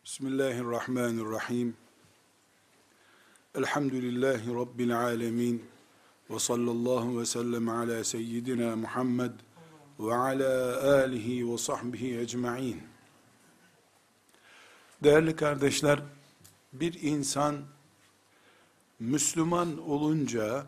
Bismillahirrahmanirrahim. Elhamdülillahi Rabbil alemin. Ve sallallahu ve sellem ala seyyidina Muhammed ve ala alihi ve sahbihi ecma'in. Değerli kardeşler, bir insan Müslüman olunca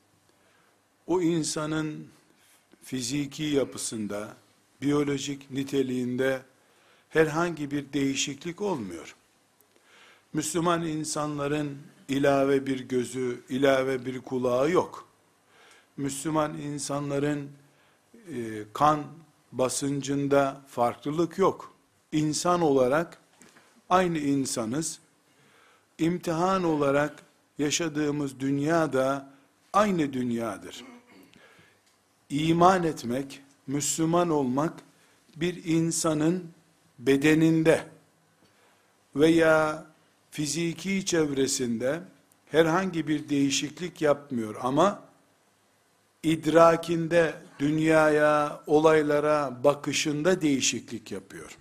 o insanın fiziki yapısında, biyolojik niteliğinde herhangi bir değişiklik olmuyor. Müslüman insanların ilave bir gözü, ilave bir kulağı yok. Müslüman insanların kan basıncında farklılık yok. İnsan olarak aynı insanız. İmtihan olarak yaşadığımız dünya da aynı dünyadır. İman etmek, Müslüman olmak bir insanın bedeninde veya fiziki çevresinde herhangi bir değişiklik yapmıyor ama idrakinde, dünyaya, olaylara bakışında değişiklik yapıyor.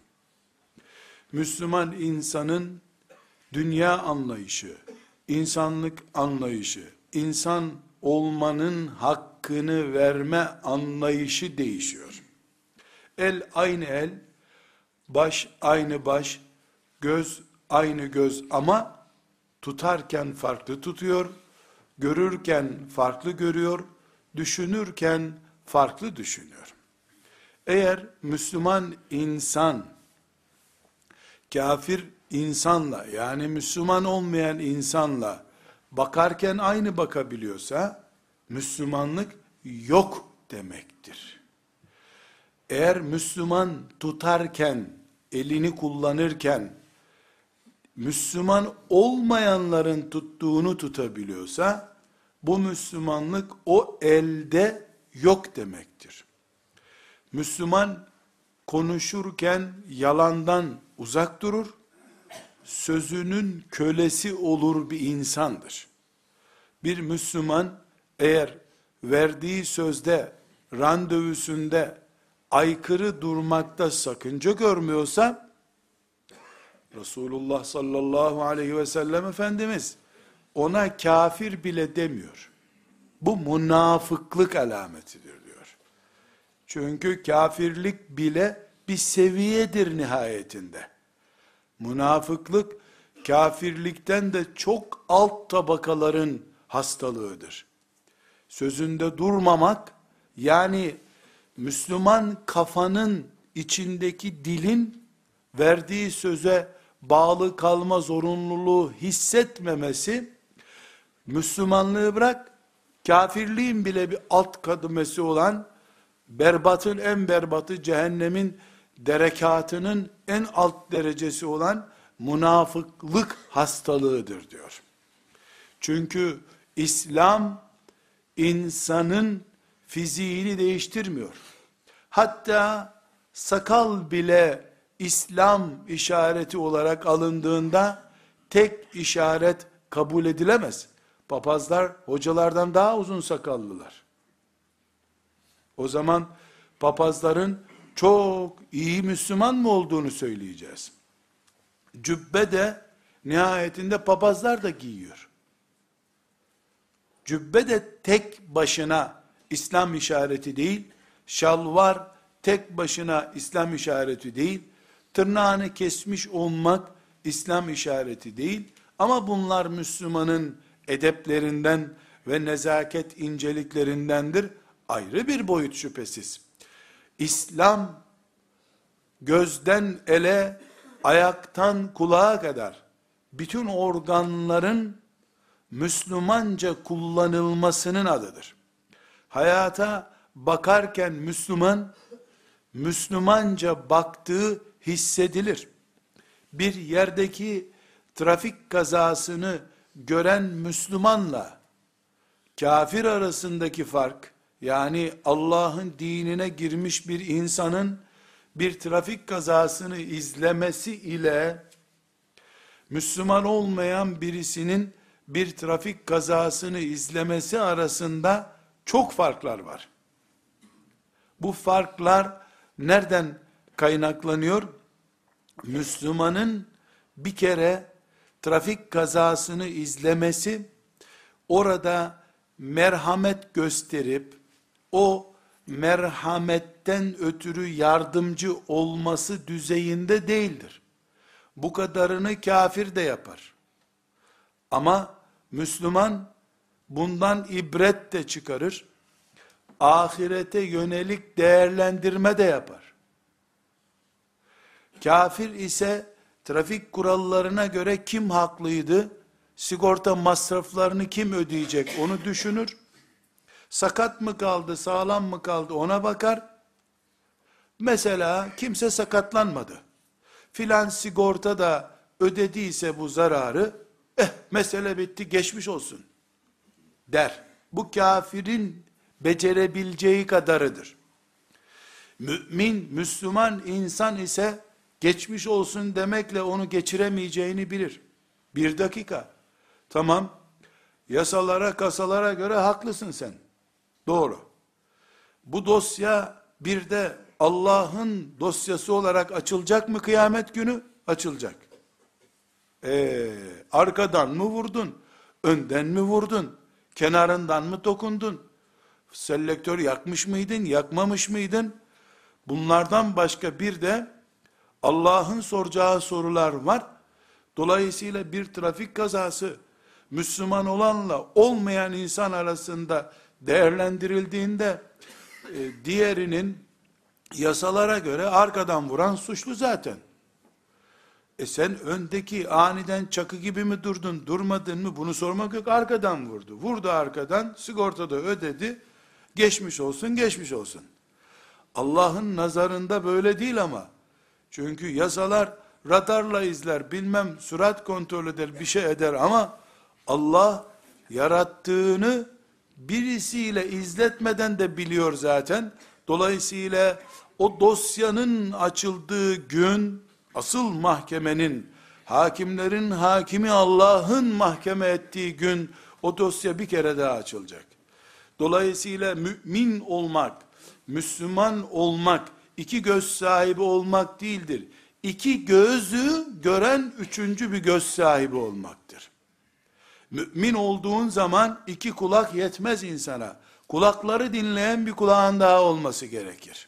Müslüman insanın dünya anlayışı, insanlık anlayışı, insan olmanın hakkını verme anlayışı değişiyor. El aynı el, baş aynı baş, göz aynı göz ama tutarken farklı tutuyor, görürken farklı görüyor, düşünürken farklı düşünüyor. Eğer Müslüman insan, kafir insanla yani Müslüman olmayan insanla bakarken aynı bakabiliyorsa, Müslümanlık yok demektir. Eğer Müslüman tutarken, elini kullanırken, Müslüman olmayanların tuttuğunu tutabiliyorsa, bu Müslümanlık o elde yok demektir. Müslüman konuşurken yalandan uzak durur, sözünün kölesi olur bir insandır. Bir Müslüman eğer verdiği sözde, randevusunda aykırı durmakta sakınca görmüyorsa, Resulullah sallallahu aleyhi ve sellem Efendimiz ona kafir bile demiyor. Bu münafıklık alametidir diyor. Çünkü kafirlik bile bir seviyedir nihayetinde. Münafıklık kafirlikten de çok alt tabakaların hastalığıdır. Sözünde durmamak, yani Müslüman kafanın içindeki dilin verdiği söze bağlı kalma zorunluluğu hissetmemesi, Müslümanlığı bırak, kafirliğin bile bir alt kademesi olan, berbatın en berbatı, cehennemin derekatının en alt derecesi olan münafıklık hastalığıdır diyor. Çünkü İslam insanın fiziğini değiştirmiyor. Hatta sakal bile İslam işareti olarak alındığında tek işaret kabul edilemez. Papazlar hocalardan daha uzun sakallılar. O zaman papazların çok iyi Müslüman mı olduğunu söyleyeceğiz. Cübbe de nihayetinde papazlar da giyiyor. Cübbe de tek başına İslam işareti değil, şalvar tek başına İslam işareti değil, tırnağını kesmiş olmak İslam işareti değil, ama bunlar Müslümanın edeplerinden ve nezaket inceliklerindendir, ayrı bir boyut şüphesiz. İslam, gözden ele, ayaktan kulağa kadar, bütün organların Müslümanca kullanılmasının adıdır. Hayata bakarken Müslüman, Müslümanca baktığı hissedilir. Bir yerdeki trafik kazasını gören Müslümanla kafir arasındaki fark, yani Allah'ın dinine girmiş bir insanın bir trafik kazasını izlemesi ile Müslüman olmayan birisinin bir trafik kazasını izlemesi arasında çok farklar var. Bu farklar nereden kaynaklanıyor? Müslümanın bir kere trafik kazasını izlemesi, orada merhamet gösterip, o merhametten ötürü yardımcı olması düzeyinde değildir. Bu kadarını kafir de yapar. Ama Müslüman bundan ibret de çıkarır. Ahirete yönelik değerlendirme de yapar. Kafir ise trafik kurallarına göre kim haklıydı, sigorta masraflarını kim ödeyecek onu düşünür. Sakat mı kaldı, sağlam mı kaldı ona bakar. Mesela kimse sakatlanmadı. Filan sigorta da ödediyse bu zararı, mesele bitti, geçmiş olsun der. Bu kafirin becerebileceği kadarıdır. Mümin, Müslüman insan ise geçmiş olsun demekle onu geçiremeyeceğini bilir. Bir dakika. Tamam. Yasalara, kasalara göre haklısın sen. Doğru. Bu dosya bir de Allah'ın dosyası olarak açılacak mı kıyamet günü? Açılacak. Arkadan mı vurdun? Önden mi vurdun? Kenarından mı dokundun? Selektör yakmış mıydın? Yakmamış mıydın? Bunlardan başka bir de Allah'ın soracağı sorular var. Dolayısıyla bir trafik kazası Müslüman olanla olmayan insan arasında değerlendirildiğinde diğerinin yasalara göre arkadan vuran suçlu zaten. Sen öndeki aniden çakı gibi mi durdun, durmadın mı? Bunu sormak yok. Arkadan vurdu. Vurdu arkadan, sigortada ödedi. Geçmiş olsun, geçmiş olsun. Allah'ın nazarında böyle değil ama. Çünkü yasalar radarla izler, bilmem sürat kontrol eder, bir şey eder ama Allah yarattığını birisiyle izletmeden de biliyor zaten. Dolayısıyla o dosyanın açıldığı gün, asıl mahkemenin, hakimlerin hakimi Allah'ın mahkeme ettiği gün, o dosya bir kere daha açılacak. Dolayısıyla mümin olmak, Müslüman olmak, iki göz sahibi olmak değildir. İki gözü gören üçüncü bir göz sahibi olmaktır. Mümin olduğun zaman iki kulak yetmez insana. Kulakları dinleyen bir kulağın daha olması gerekir.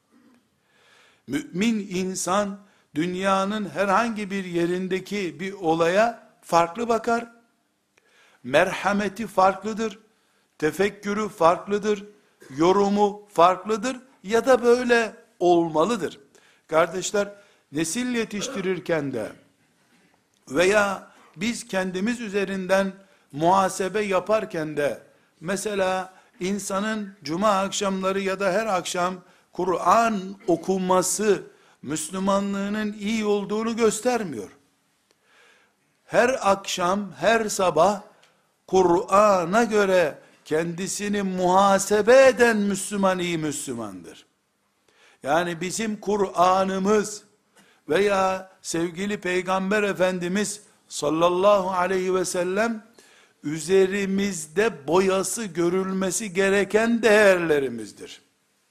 Mümin insan, dünyanın herhangi bir yerindeki bir olaya farklı bakar. Merhameti farklıdır. Tefekkürü farklıdır. Yorumu farklıdır. Ya da böyle olmalıdır. Kardeşler, nesil yetiştirirken de veya biz kendimiz üzerinden muhasebe yaparken de, mesela insanın cuma akşamları ya da her akşam Kur'an okuması Müslümanlığının iyi olduğunu göstermiyor. Her akşam, her sabah Kur'an'a göre kendisini muhasebe eden Müslüman iyi Müslümandır. Yani bizim Kur'an'ımız veya sevgili Peygamber Efendimiz sallallahu aleyhi ve sellem üzerimizde boyası görülmesi gereken değerlerimizdir.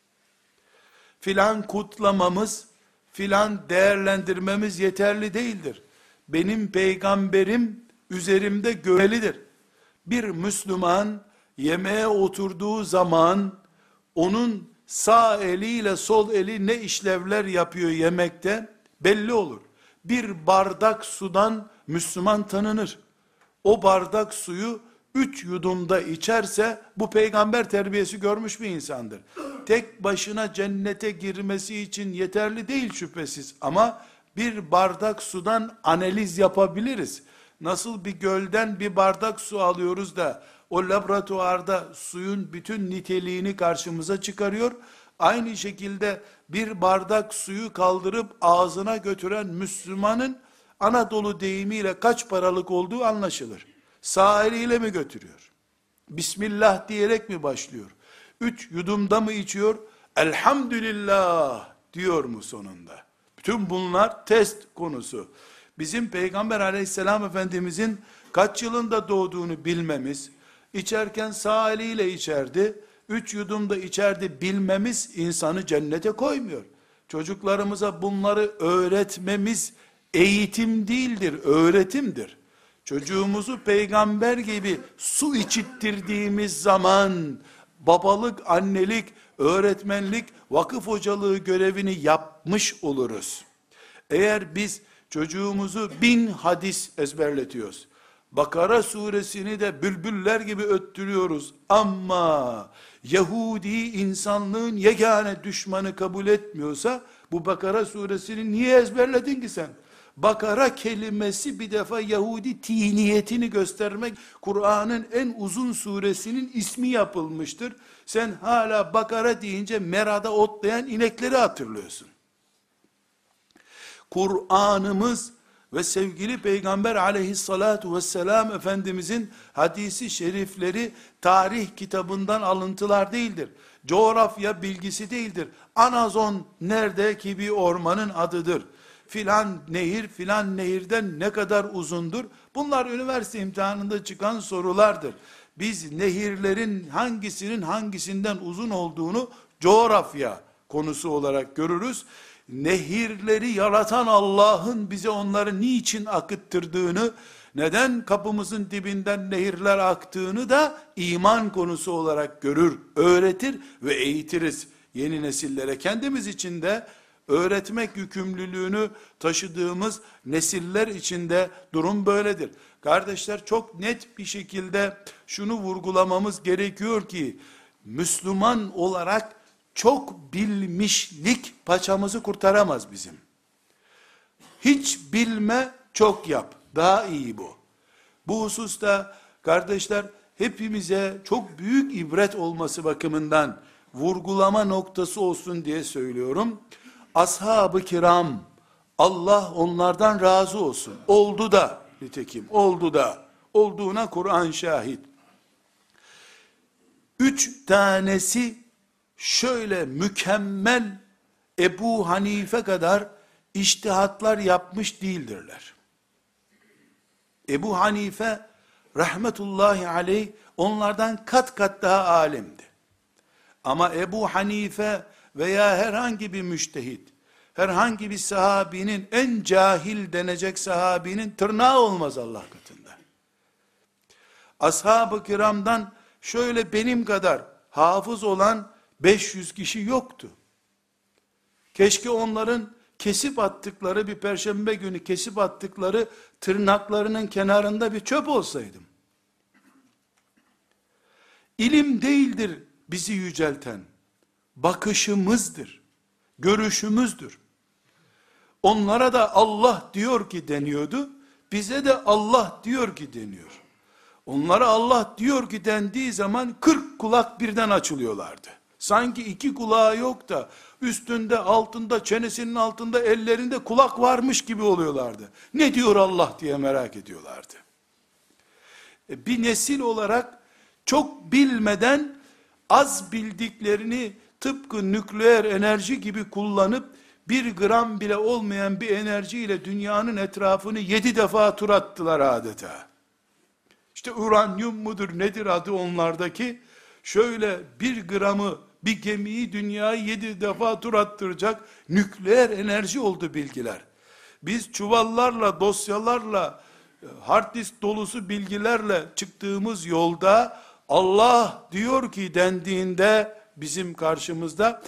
Filan kutlamamız, filan değerlendirmemiz yeterli değildir. Benim peygamberim üzerimde görmelidir. Bir Müslüman yemeğe oturduğu zaman onun sağ eliyle sol eli ne işlevler yapıyor yemekte belli olur. Bir bardak sudan Müslüman tanınır. O bardak suyu 3 yudumda içerse bu peygamber terbiyesi görmüş bir insandır. Tek başına cennete girmesi için yeterli değil şüphesiz ama bir bardak sudan analiz yapabiliriz. Nasıl bir gölden bir bardak su alıyoruz da o laboratuvarda suyun bütün niteliğini karşımıza çıkarıyor. Aynı şekilde bir bardak suyu kaldırıp ağzına götüren Müslümanın Anadolu deyimiyle kaç paralık olduğu anlaşılır. Sağ eliyle mi götürüyor? Bismillah diyerek mi başlıyor? 3 yudumda mı içiyor? Elhamdülillah diyor mu sonunda? Bütün bunlar test konusu. Bizim Peygamber aleyhisselam efendimizin kaç yılında doğduğunu bilmemiz, içerken sağ eliyle içerdi, 3 yudumda içerdi bilmemiz insanı cennete koymuyor. Çocuklarımıza bunları öğretmemiz Eğitim değildir, öğretimdir. Çocuğumuzu peygamber gibi su içittirdiğimiz zaman, babalık, annelik, öğretmenlik, vakıf hocalığı görevini yapmış oluruz. Eğer biz çocuğumuzu 1000 hadis ezberletiyoruz, Bakara suresini de bülbüller gibi öttürüyoruz ama Yahudi insanlığın yegane düşmanı kabul etmiyorsa, bu Bakara suresini niye ezberledin ki sen? Bakara kelimesi bir defa Yahudi tiniyetini göstermek, Kur'an'ın en uzun suresinin ismi yapılmıştır. Sen hala Bakara deyince merada otlayan inekleri hatırlıyorsun. Kur'an'ımız ve sevgili Peygamber aleyhissalatu vesselam Efendimizin hadisi şerifleri tarih kitabından alıntılar değildir. Coğrafya bilgisi değildir. Amazon nerede ki bir ormanın adıdır. Filan nehir filan nehirden ne kadar uzundur? Bunlar üniversite imtihanında çıkan sorulardır. Biz nehirlerin hangisinin hangisinden uzun olduğunu coğrafya konusu olarak görürüz. Nehirleri yaratan Allah'ın bize onları niçin akıttırdığını, neden kapımızın dibinden nehirler aktığını da iman konusu olarak görür, öğretir ve eğitiriz yeni nesillere. Kendimiz için de öğretmek yükümlülüğünü taşıdığımız nesiller içinde durum böyledir. Kardeşler, çok net bir şekilde şunu vurgulamamız gerekiyor ki, Müslüman olarak çok bilmişlik paçamızı kurtaramaz bizim. Hiç bilme, çok yap. Daha iyi bu. Bu hususta kardeşler, hepimize çok büyük ibret olması bakımından vurgulama noktası olsun diye söylüyorum. Ashab-ı kiram, Allah onlardan razı olsun. Oldu da, nitekim oldu da, olduğuna Kur'an şahit. 3 tanesi şöyle mükemmel, Ebu Hanife kadar içtihatlar yapmış değildirler. Ebu Hanife rahmetullahi aleyh onlardan kat kat daha alimdi. Ama Ebu Hanife veya herhangi bir müştehit, herhangi bir sahabinin, en cahil denecek sahabinin tırnağı olmaz Allah katında. Ashab-ı kiramdan şöyle benim kadar hafız olan 500 kişi yoktu. Keşke onların kesip attıkları, bir perşembe günü kesip attıkları tırnaklarının kenarında bir çöp olsaydım. İlim değildir bizi yücelten, bakışımızdır, görüşümüzdür. Onlara da Allah diyor ki deniyordu, bize de Allah diyor ki deniyor. Onlara Allah diyor ki dendiği zaman 40 kulak birden açılıyorlardı. Sanki 2 kulağı yok da üstünde, altında, çenesinin altında, ellerinde kulak varmış gibi oluyorlardı. Ne diyor Allah diye merak ediyorlardı. Bir nesil olarak çok bilmeden az bildiklerini tıpkı nükleer enerji gibi kullanıp 1 gram bile olmayan bir enerjiyle dünyanın etrafını 7 defa tur attılar adeta. İşte uranyum mudur nedir adı onlardaki, şöyle 1 gramı, bir gemiyi dünyayı 7 defa tur attıracak nükleer enerji oldu bilgiler. Biz çuvallarla, dosyalarla, hard disk dolusu bilgilerle çıktığımız yolda Allah diyor ki dendiğinde bizim karşımızda,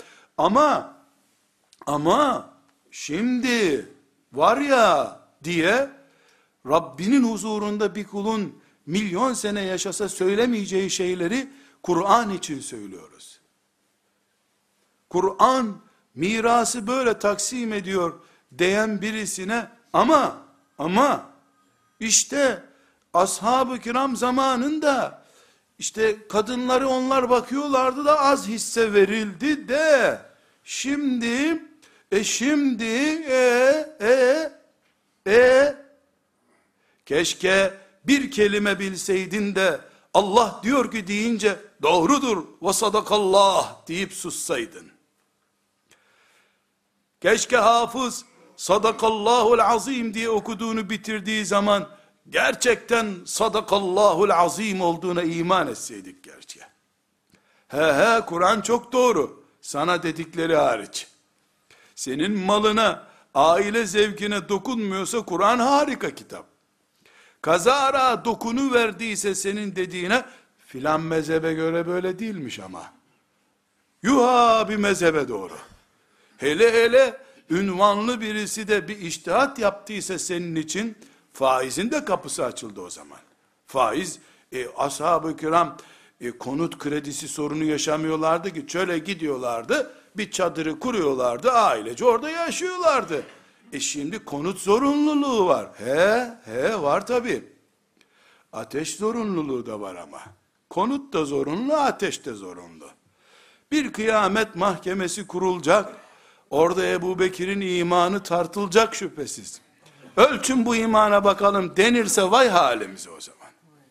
ama şimdi var ya diye Rabbinin huzurunda bir kulun milyon sene yaşasa söylemeyeceği şeyleri Kur'an için söylüyoruz. Kur'an mirası böyle taksim ediyor diyen birisine ama işte ashab-ı kiram zamanında işte kadınları onlar bakıyorlardı da az hisse verildi de şimdi keşke bir kelime bilseydin de Allah diyor ki deyince doğrudur ve sadakallah deyip sussaydın. Keşke hafız sadakallahul azim diye okuduğunu bitirdiği zaman gerçekten sadakallahul azim olduğuna iman etseydik gerçi. Kur'an çok doğru. Sana dedikleri hariç. Senin malına aile zevkine dokunmuyorsa Kur'an harika kitap. Kazara dokunu verdiyse senin dediğine, filan mezhebe göre böyle değilmiş ama. Yuha bir mezhebe doğru. Hele hele ünvanlı birisi de bir içtihat yaptıysa senin için, faizin de kapısı açıldı o zaman. Faiz, ashab-ı kiram konut kredisi sorunu yaşamıyorlardı ki, çöle gidiyorlardı, bir çadırı kuruyorlardı, ailece orada yaşıyorlardı. Şimdi konut zorunluluğu var. Var tabi. Ateş zorunluluğu da var ama. Konut da zorunlu, ateş de zorunlu. Bir kıyamet mahkemesi kurulacak. Orada Ebu Bekir'in imanı tartılacak şüphesiz. Ölçün bu imana bakalım denirse vay halimize o zaman.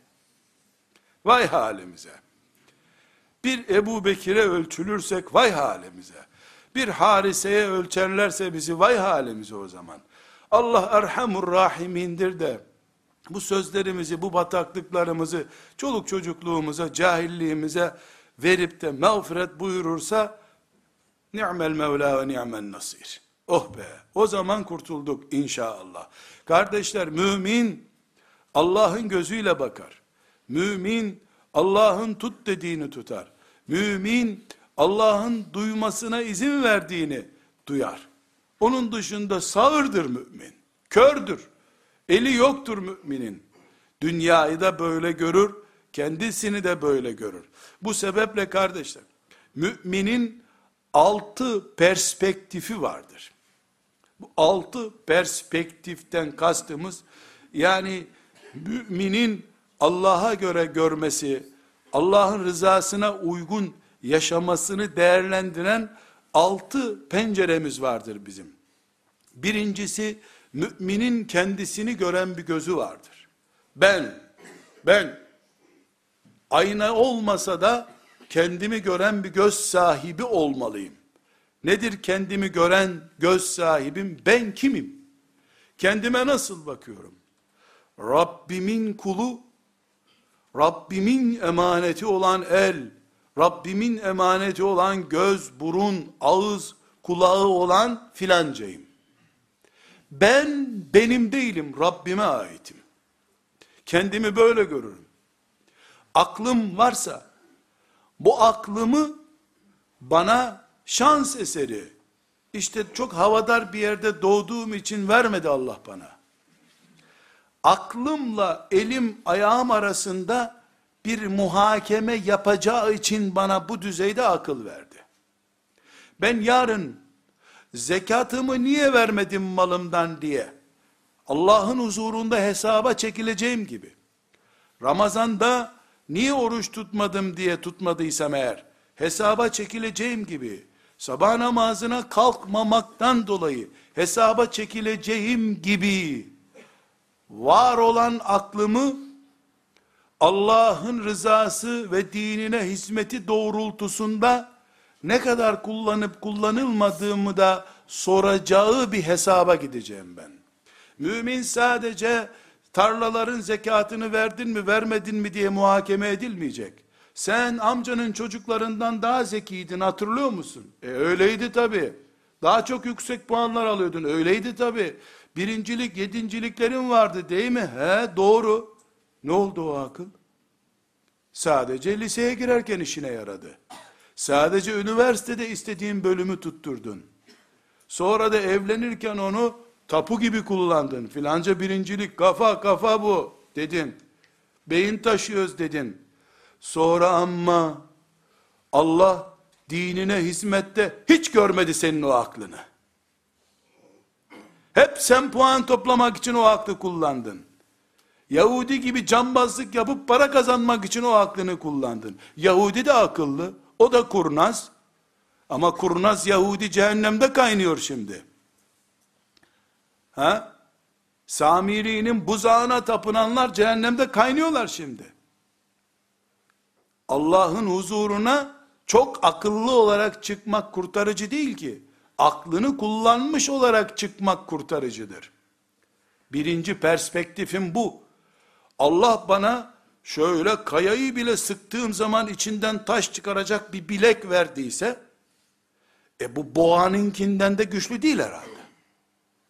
Vay halimize. Bir Ebu Bekir'e ölçülürsek vay halimize. Bir Harise'ye ölçerlerse bizi vay halimize o zaman. Allah Erhamur Rahimindir de bu sözlerimizi, bu bataklıklarımızı çoluk çocukluğumuza, cahilliğimize verip de mağfiret buyurursa ni'mel mevla ve ni'men nasir. Oh be, o zaman kurtulduk inşallah. Kardeşler, mümin Allah'ın gözüyle bakar. Mümin Allah'ın tut dediğini tutar. Mümin Allah'ın duymasına izin verdiğini duyar. Onun dışında sağırdır mümin. Kördür. Eli yoktur müminin. Dünyayı da böyle görür, kendisini de böyle görür. Bu sebeple kardeşler, müminin 6 perspektifi vardır. Bu 6 perspektiften kastımız, yani müminin Allah'a göre görmesi, Allah'ın rızasına uygun yaşamasını değerlendiren 6 penceremiz vardır bizim. Birincisi, müminin kendisini gören bir gözü vardır. Ben, ayna olmasa da kendimi gören bir göz sahibi olmalıyım. Nedir kendimi gören göz sahibim? Ben kimim? Kendime nasıl bakıyorum? Rabbimin kulu, Rabbimin emaneti olan el, Rabbimin emaneti olan göz, burun, ağız, kulağı olan filancayım. Ben benim değilim, Rabbime aitim. Kendimi böyle görürüm. Aklım varsa, bu aklımı bana şans eseri, işte çok havadar bir yerde doğduğum için vermedi Allah bana. Aklımla elim ayağım arasında bir muhakeme yapacağı için bana bu düzeyde akıl verdi. Ben yarın zekatımı niye vermedim malımdan diye Allah'ın huzurunda hesaba çekileceğim gibi, Ramazan'da niye oruç tutmadım diye tutmadıysam eğer hesaba çekileceğim gibi, sabah namazına kalkmamaktan dolayı hesaba çekileceğim gibi, var olan aklımı Allah'ın rızası ve dinine hizmeti doğrultusunda ne kadar kullanıp kullanılmadığımı da soracağı bir hesaba gideceğim ben. Mümin sadece tarlaların zekatını verdin mi vermedin mi diye muhakeme edilmeyecek. Sen amcanın çocuklarından daha zekiydin, hatırlıyor musun? Öyleydi tabi. Daha çok yüksek puanlar alıyordun, öyleydi tabi. Birincilik, yedinciliklerin vardı değil mi? Doğru. Ne oldu o akıl? Sadece liseye girerken işine yaradı. Sadece üniversitede istediğin bölümü tutturdun. Sonra da evlenirken onu tapu gibi kullandın. Filanca birincilik, kafa bu dedin. Beyin taşıyoruz dedin. Sonra ama Allah dinine hizmette hiç görmedi senin o aklını. Hep sen puan toplamak için o aklı kullandın. Yahudi gibi cambazlık yapıp para kazanmak için o aklını kullandın. Yahudi de akıllı, o da kurnaz. Ama kurnaz Yahudi cehennemde kaynıyor şimdi. Samiri'nin buzağına tapınanlar cehennemde kaynıyorlar şimdi. Allah'ın huzuruna çok akıllı olarak çıkmak kurtarıcı değil ki. Aklını kullanmış olarak çıkmak kurtarıcıdır. Birinci perspektifim bu. Allah bana şöyle kayayı bile sıktığım zaman içinden taş çıkaracak bir bilek verdiyse, bu boğanınkinden de güçlü değil herhalde.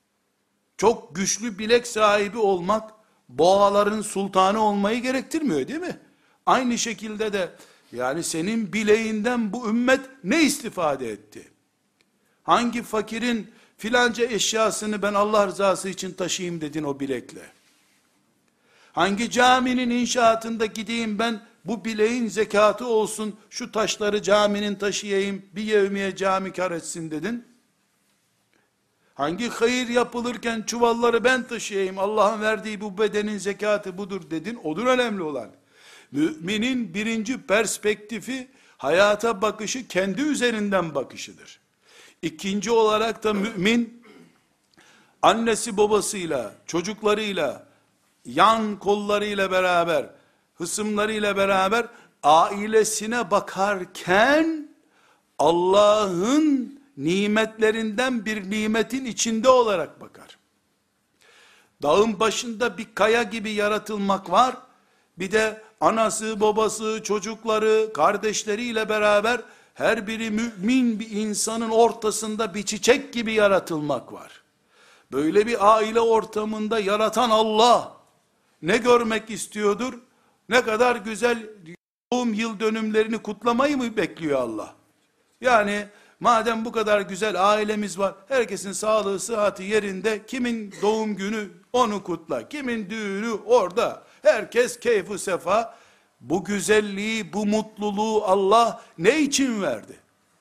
Çok güçlü bilek sahibi olmak, boğaların sultanı olmayı gerektirmiyor değil mi? Aynı şekilde de, yani senin bileğinden bu ümmet ne istifade etti? Hangi fakirin filanca eşyasını ben Allah rızası için taşıyayım dedin o bilekle? Hangi caminin inşaatında gideyim ben, bu bileğin zekatı olsun, şu taşları caminin taşıyayım, bir yevmiye cami kar etsin dedin? Hangi hayır yapılırken çuvalları ben taşıyayım, Allah'ın verdiği bu bedenin zekatı budur dedin? Odur önemli olan. Müminin birinci perspektifi, hayata bakışı kendi üzerinden bakışıdır. İkinci olarak da mümin, annesi babasıyla, çocuklarıyla, yan kollarıyla beraber, hısımlarıyla beraber, ailesine bakarken, Allah'ın nimetlerinden bir nimetin içinde olarak bakar. Dağın başında bir kaya gibi yaratılmak var, bir de anası, babası, çocukları, kardeşleriyle beraber, her biri mümin bir insanın ortasında bir çiçek gibi yaratılmak var. Böyle bir aile ortamında yaratan Allah, ne görmek istiyordur? Ne kadar güzel doğum yıl dönümlerini kutlamayı mı bekliyor Allah? Yani madem bu kadar güzel ailemiz var, herkesin sağlığı, sıhhati yerinde, kimin doğum günü onu kutla, kimin düğünü orada, herkes keyfi sefa. Bu güzelliği, bu mutluluğu Allah ne için verdi?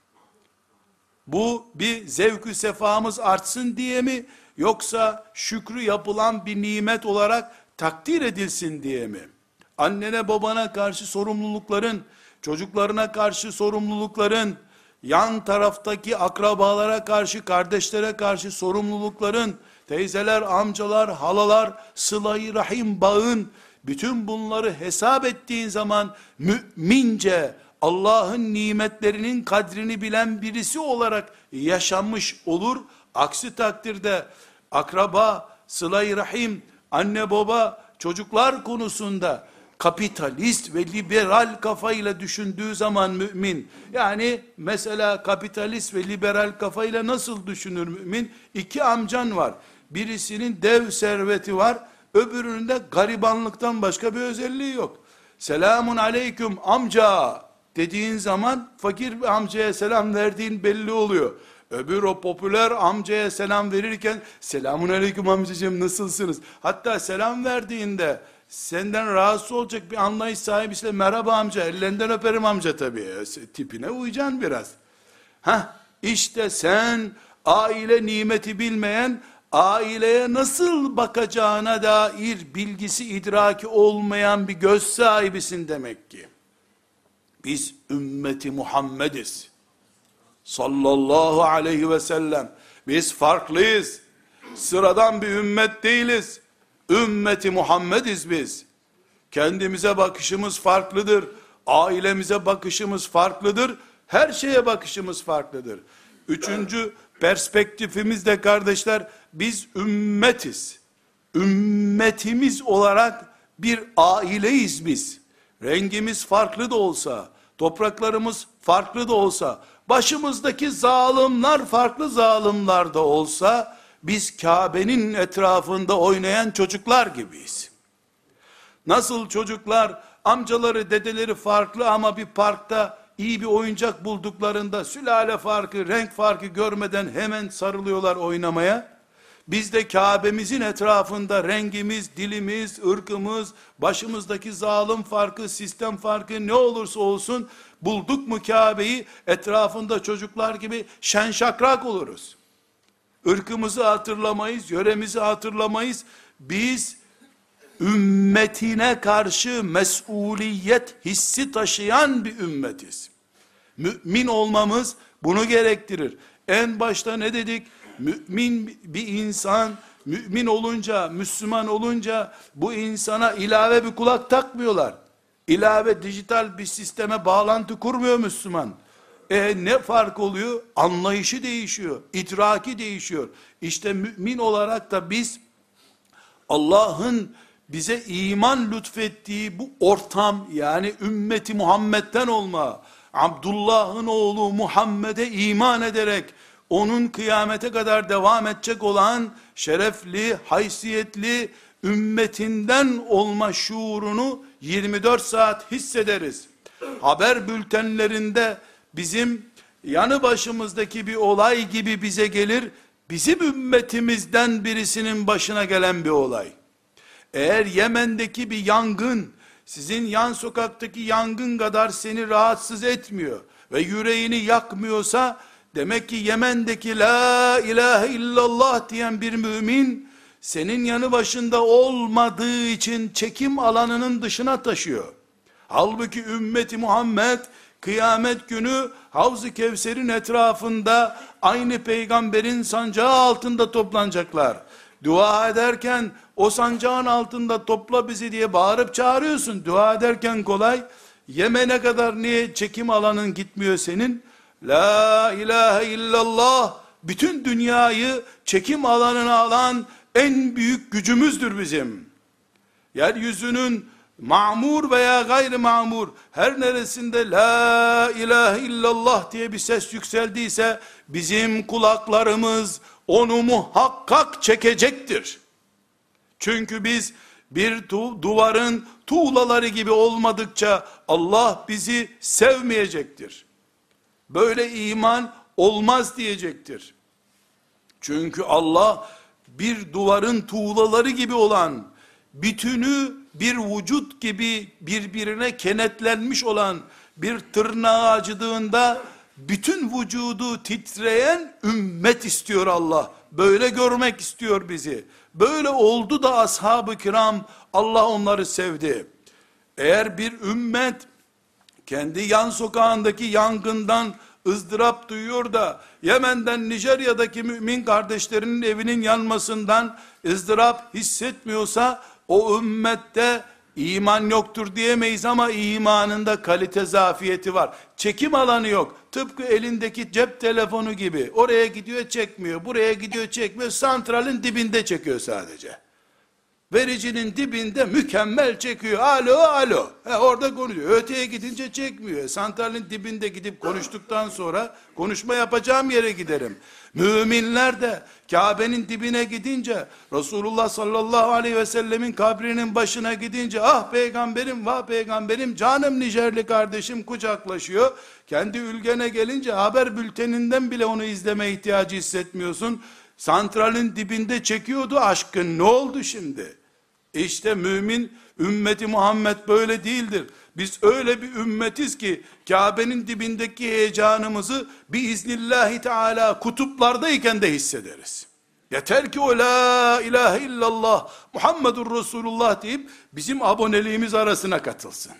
Bu bir zevk-ü sefamız artsın diye mi, yoksa şükrü yapılan bir nimet olarak takdir edilsin diye mi? Annene babana karşı sorumlulukların, çocuklarına karşı sorumlulukların, yan taraftaki akrabalara karşı, kardeşlere karşı sorumlulukların, teyzeler, amcalar, halalar, sıla-i rahim bağın, bütün bunları hesap ettiğin zaman, mümince, Allah'ın nimetlerinin kadrini bilen birisi olarak yaşamış olur. Aksi takdirde, akraba, sıla-i rahim, anne baba, çocuklar konusunda, kapitalist ve liberal kafayla düşündüğü zaman mümin, yani mesela kapitalist ve liberal kafayla nasıl düşünür mümin? İki amcan var. Birisinin dev serveti var, öbürünün de garibanlıktan başka bir özelliği yok. Selamun aleyküm amca dediğin zaman, fakir bir amcaya selam verdiğin belli oluyor. Öbür o popüler amcaya selam verirken, selamun aleyküm amcacığım nasılsınız? Hatta selam verdiğinde, senden rahatsız olacak bir anlayış sahibiyse, merhaba amca, ellerinden öperim amca tabii. Tipine uyacaksın biraz. İşte sen, aile nimeti bilmeyen, aileye nasıl bakacağına dair bilgisi, idraki olmayan bir göz sahibisin demek ki. Biz ümmeti Muhammediz. Sallallahu aleyhi ve sellem. Biz farklıyız. Sıradan bir ümmet değiliz. Ümmeti Muhammediz biz. Kendimize bakışımız farklıdır. Ailemize bakışımız farklıdır. Her şeye bakışımız farklıdır. Üçüncü perspektifimiz de kardeşler, biz ümmetiz. Ümmetimiz olarak bir aileyiz biz. Rengimiz farklı da olsa, topraklarımız farklı da olsa, başımızdaki zalimler farklı zalimler da olsa, biz Kabe'nin etrafında oynayan çocuklar gibiyiz. Nasıl çocuklar, amcaları, dedeleri farklı ama bir parkta iyi bir oyuncak bulduklarında, sülale farkı, renk farkı görmeden hemen sarılıyorlar oynamaya. Biz de Kabe'mizin etrafında rengimiz, dilimiz, ırkımız, başımızdaki zalim farkı, sistem farkı ne olursa olsun, bulduk mu Kabe'yi, etrafında çocuklar gibi şen şakrak oluruz. Irkımızı hatırlamayız, yöremizi hatırlamayız. Biz ümmetine karşı mesuliyet hissi taşıyan bir ümmetiz. Mümin olmamız bunu gerektirir. En başta ne dedik? Mümin bir insan, mümin olunca, Müslüman olunca, bu insana ilave bir kulak takmıyorlar. İlave dijital bir sisteme bağlantı kurmuyor Müslüman. Ne fark oluyor? Anlayışı değişiyor, idraki değişiyor. İşte mümin olarak da biz, Allah'ın bize iman lütfettiği bu ortam, yani ümmeti Muhammed'den olma, Abdullah'ın oğlu Muhammed'e iman ederek, onun kıyamete kadar devam edecek olan şerefli, haysiyetli ümmetinden olma şuurunu 24 saat hissederiz. Haber bültenlerinde bizim yanı başımızdaki bir olay gibi bize gelir, bizim ümmetimizden birisinin başına gelen bir olay. Eğer Yemen'deki bir yangın, sizin yan sokaktaki yangın kadar seni rahatsız etmiyor ve yüreğini yakmıyorsa, demek ki Yemen'deki la ilahe illallah diyen bir mümin, senin yanı başında olmadığı için çekim alanının dışına taşıyor. Halbuki ümmeti Muhammed, kıyamet günü Havz-ı Kevser'in etrafında aynı peygamberin sancağı altında toplanacaklar. Dua ederken o sancağın altında topla bizi diye bağırıp çağırıyorsun. Dua ederken kolay. Yemen'e kadar niye çekim alanın gitmiyor senin? La ilahe illallah bütün dünyayı çekim alanına alan en büyük gücümüzdür bizim. Yeryüzünün ma'mur veya gayri ma'mur her neresinde la ilahe illallah diye bir ses yükseldiyse, bizim kulaklarımız onu muhakkak çekecektir. Çünkü biz bir duvarın tuğlaları gibi olmadıkça Allah bizi sevmeyecektir. Böyle iman olmaz diyecektir. Çünkü Allah bir duvarın tuğlaları gibi olan, bütünü bir vücut gibi birbirine kenetlenmiş olan bir tırnağı acıdığında bütün vücudu titreyen ümmet istiyor Allah. Böyle görmek istiyor bizi. Böyle oldu da ashab-ı kiram, Allah onları sevdi. Eğer bir ümmet kendi yan sokağındaki yangından ızdırap duyuyor da Yemen'den Nijerya'daki mümin kardeşlerinin evinin yanmasından ızdırap hissetmiyorsa, o ümmette iman yoktur diyemeyiz ama imanında kalite zafiyeti var. Çekim alanı yok. Tıpkı elindeki cep telefonu gibi. Oraya gidiyor çekmiyor, buraya gidiyor çekmiyor. Santralin dibinde çekiyor sadece. Vericinin dibinde mükemmel çekiyor. Alo alo. Orada konuşuyor. Öteye gidince çekmiyor. Santralin dibinde gidip konuştuktan sonra konuşma yapacağım yere giderim. Müminler de Kabe'nin dibine gidince, Resulullah sallallahu aleyhi ve sellemin kabrinin başına gidince, ah peygamberim, vah peygamberim, canım Nijerli kardeşim kucaklaşıyor. Kendi ülkene gelince haber bülteninden bile onu izleme ihtiyacı hissetmiyorsun. Santralin dibinde çekiyordu aşkın, ne oldu şimdi? İşte mümin ümmeti Muhammed böyle değildir. Biz öyle bir ümmetiz ki Kabe'nin dibindeki heyecanımızı biiznillahü teala kutuplardayken de hissederiz. Yeter ki o la ilahe illallah Muhammedur Resulullah deyip bizim aboneliğimiz arasına katılsın.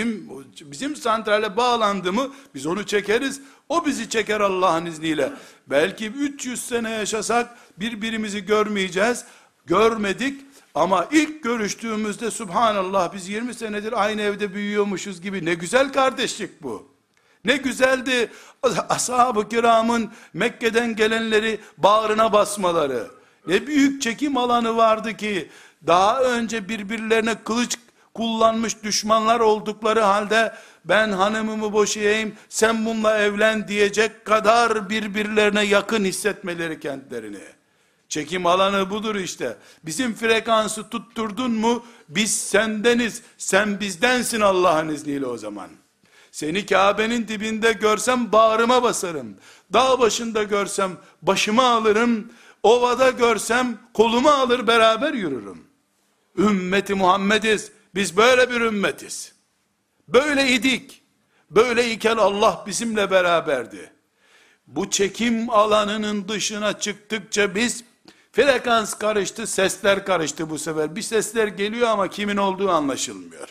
Bizim santrale bağlandı mı biz onu çekeriz. O bizi çeker Allah'ın izniyle. Belki 300 sene yaşasak birbirimizi görmeyeceğiz. Görmedik. Ama ilk görüştüğümüzde Subhanallah biz 20 senedir aynı evde büyüyormuşuz gibi, ne güzel kardeşlik bu. Ne güzeldi ashab-ı kiramın Mekke'den gelenleri bağrına basmaları. Ne büyük çekim alanı vardı ki, daha önce birbirlerine kılıç kullanmış düşmanlar oldukları halde, ben hanımımı boşayayım sen bununla evlen diyecek kadar birbirlerine yakın hissetmeleri kendilerini. Çekim alanı budur işte. Bizim frekansı tutturdun mu biz sendeniz, sen bizdensin Allah'ın izniyle o zaman. Seni Kabe'nin dibinde görsem bağrıma basarım. Dağ başında görsem başıma alırım. Ovada görsem koluma alır beraber yürürüm. Ümmeti Muhammediz. Biz böyle bir ümmetiz. Böyle idik. Böyle iken Allah bizimle beraberdi. Bu çekim alanının dışına çıktıkça biz, frekans karıştı, sesler karıştı bu sefer. Bir sesler geliyor ama kimin olduğu anlaşılmıyor.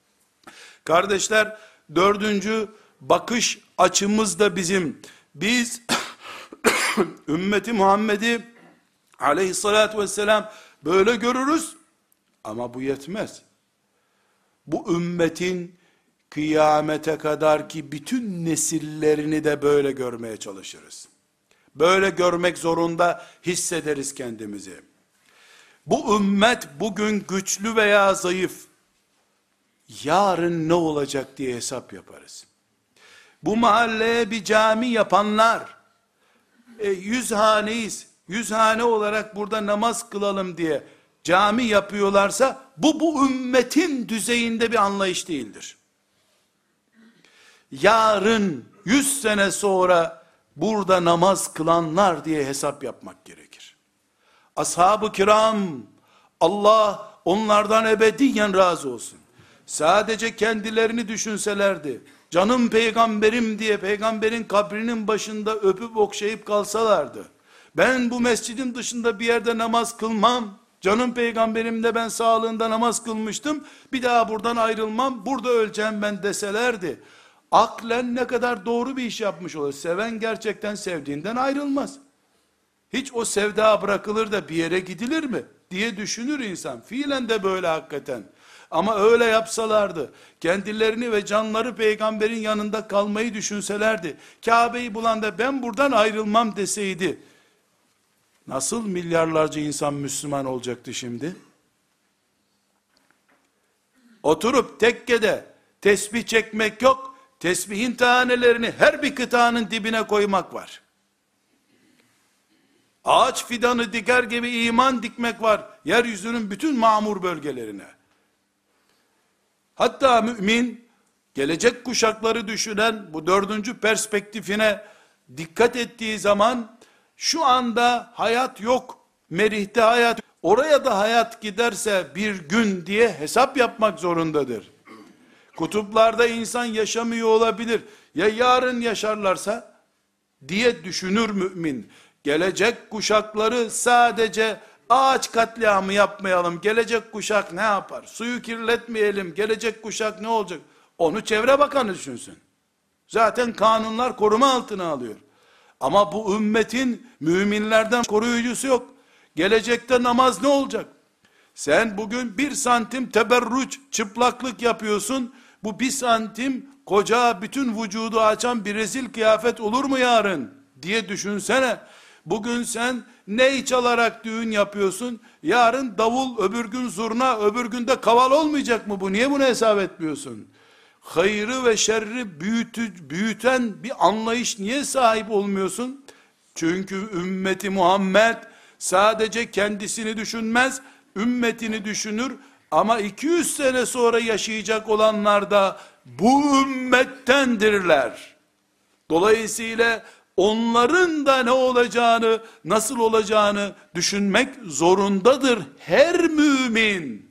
Kardeşler, dördüncü bakış açımız da bizim. Biz ümmeti Muhammed'i aleyhissalatü vesselam böyle görürüz ama bu yetmez. Bu ümmetin kıyamete kadar ki bütün nesillerini de böyle görmeye çalışırız. Böyle görmek zorunda hissederiz kendimizi. Bu ümmet bugün güçlü veya zayıf, yarın ne olacak diye hesap yaparız. Bu mahalleye bir cami yapanlar, 100 haneyiz, 100 hane olarak burada namaz kılalım diye cami yapıyorlarsa, bu ümmetin düzeyinde bir anlayış değildir. Yarın 100 sene sonra burada namaz kılanlar diye hesap yapmak gerekir. Ashab-ı kiram, Allah onlardan ebediyen razı olsun, sadece kendilerini düşünselerdi, canım peygamberim diye peygamberin kabrinin başında öpüp okşayıp kalsalardı, ben bu mescidin dışında bir yerde namaz kılmam, canım peygamberimle ben sağlığında namaz kılmıştım, bir daha buradan ayrılmam, burada öleceğim ben deselerdi, aklen ne kadar doğru bir iş yapmış olur. Seven gerçekten sevdiğinden ayrılmaz. Hiç o sevda bırakılır da bir yere gidilir mi diye düşünür insan. Fiilen de böyle hakikaten. Ama öyle yapsalardı, kendilerini ve canları peygamberin yanında kalmayı düşünselerdi, Kabe'yi bulan da ben buradan ayrılmam deseydi, nasıl milyarlarca insan Müslüman olacaktı şimdi? Oturup tekkede tesbih çekmek yok, tesbihin tanelerini her bir kıtanın dibine koymak var. Ağaç fidanı diker gibi iman dikmek var, yeryüzünün bütün mamur bölgelerine. Hatta mümin, gelecek kuşakları düşünen bu dördüncü perspektifine dikkat ettiği zaman, şu anda hayat yok, Merih'te hayat, oraya da hayat giderse bir gün diye hesap yapmak zorundadır. Kutuplarda insan yaşamıyor olabilir, ya yarın yaşarlarsa diye düşünür mümin. Gelecek kuşakları sadece ağaç katliamı yapmayalım, gelecek kuşak ne yapar? Suyu kirletmeyelim, gelecek kuşak ne olacak? Onu Çevre Bakanı düşünsün. Zaten kanunlar koruma altına alıyor. Ama bu ümmetin müminlerden koruyucusu yok. Gelecekte namaz ne olacak? Sen bugün 1 santim teberrüç, çıplaklık yapıyorsun. Bu 1 santim koca bütün vücudu açan bir rezil kıyafet olur mu yarın? Diye düşünsene. Bugün sen ney çalarak düğün yapıyorsun? Yarın davul, öbür gün zurna, öbür günde kaval olmayacak mı bu? Niye bunu hesap etmiyorsun? Hayrı ve şerri büyüten bir anlayış niye sahip olmuyorsun? Çünkü ümmeti Muhammed sadece kendisini düşünmez, ümmetini düşünür, ama 200 sene sonra yaşayacak olanlar da bu ümmettendirler. Dolayısıyla onların da ne olacağını, nasıl olacağını düşünmek zorundadır her mümin.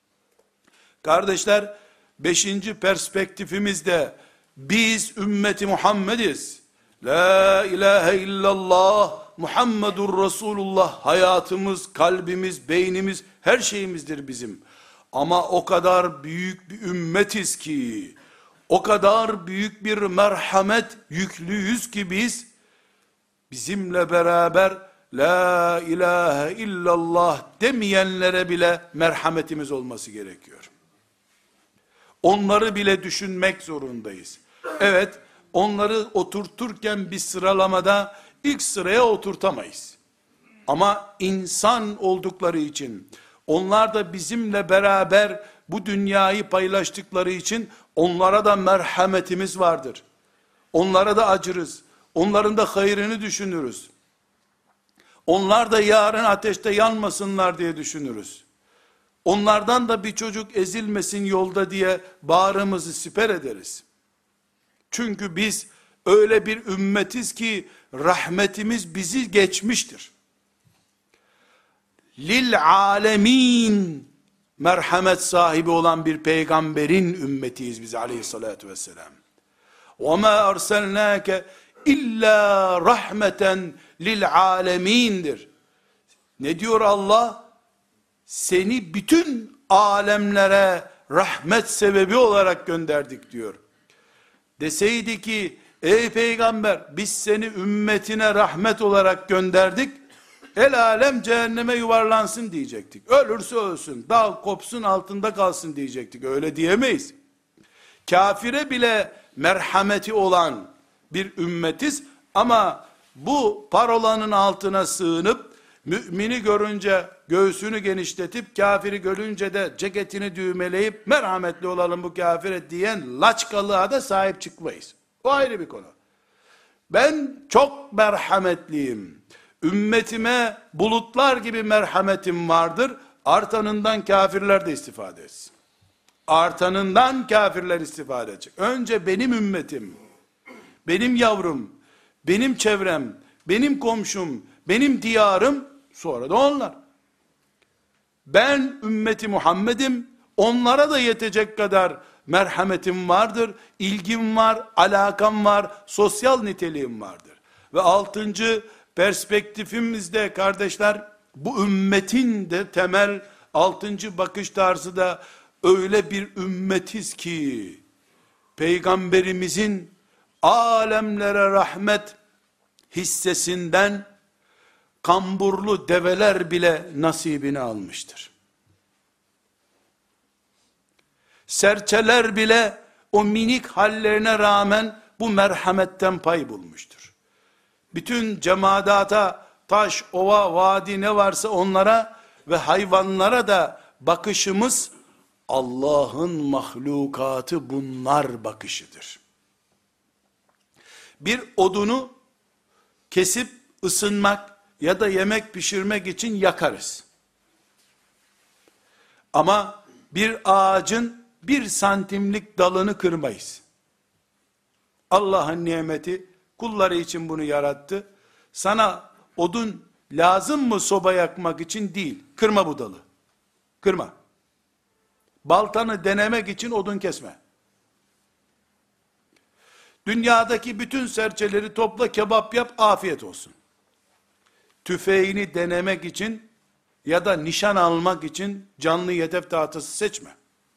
Kardeşler, 5. perspektifimizde biz ümmeti Muhammediz. La ilahe illallah Muhammedur Resulullah hayatımız, kalbimiz, beynimiz, her şeyimizdir bizim. Ama o kadar büyük bir ümmetiz ki, o kadar büyük bir merhamet yüklüyüz ki bizimle beraber la ilahe illallah demeyenlere bile merhametimiz olması gerekiyor. Onları bile düşünmek zorundayız. Evet, onları oturturken bir sıralamada ilk sıraya oturtamayız. Ama insan oldukları için, onlar da bizimle beraber bu dünyayı paylaştıkları için onlara da merhametimiz vardır. Onlara da acırız. Onların da hayrını düşünürüz. Onlar da yarın ateşte yanmasınlar diye düşünürüz. Onlardan da bir çocuk ezilmesin yolda diye bağrımızı siper ederiz. Çünkü biz öyle bir ümmetiz ki rahmetimiz bizi geçmiştir. Lil alemin merhamet sahibi olan bir peygamberin ümmetiyiz biz aleyhissalatu vesselam. وَمَا أَرْسَلْنَاكَ illa rahmeten lil alemindir. Ne diyor Allah? Seni bütün alemlere rahmet sebebi olarak gönderdik diyor. Deseydi ki ey peygamber biz seni ümmetine rahmet olarak gönderdik, el alem cehenneme yuvarlansın diyecektik. Ölürse ölsün, dağ kopsun altında kalsın diyecektik. Öyle diyemeyiz. Kafire bile merhameti olan bir ümmetiz, ama bu parolanın altına sığınıp mümini görünce göğsünü genişletip kafiri görünce de ceketini düğmeleyip merhametli olalım bu kafire diyen laçkalığa da sahip çıkmayız. O ayrı bir konu. Ben çok merhametliyim. Ümmetime bulutlar gibi merhametim vardır. Artanından kafirler de istifade etsin. Artanından kafirler istifade edecek. Önce benim ümmetim, benim yavrum, benim çevrem, benim komşum, benim diyarım, sonra da onlar. Ben ümmeti Muhammed'im, onlara da yetecek kadar merhametim vardır, ilgim var, alakam var, sosyal niteliğim vardır. Ve 6. perspektifimizde kardeşler, bu ümmetin de temel 6. bakış tarzı da öyle bir ümmetiz ki, Peygamberimizin alemlere rahmet hissesinden kamburlu develer bile nasibini almıştır. Serçeler bile o minik hallerine rağmen bu merhametten pay bulmuştur. Bütün cemadata, taş, ova, vadi ne varsa onlara ve hayvanlara da bakışımız Allah'ın mahlukatı bunlar bakışıdır. Bir odunu kesip ısınmak ya da yemek pişirmek için yakarız. Ama bir ağacın 1 santimlik dalını kırmayız. Allah'ın nimeti, kulları için bunu yarattı. Sana odun lazım mı soba yakmak için? Değil. Kırma bu dalı. Kırma. Baltanı denemek için odun kesme. Dünyadaki bütün serçeleri topla, kebap yap, afiyet olsun. Tüfeğini denemek için ya da nişan almak için canlı hedef tahtası seçme.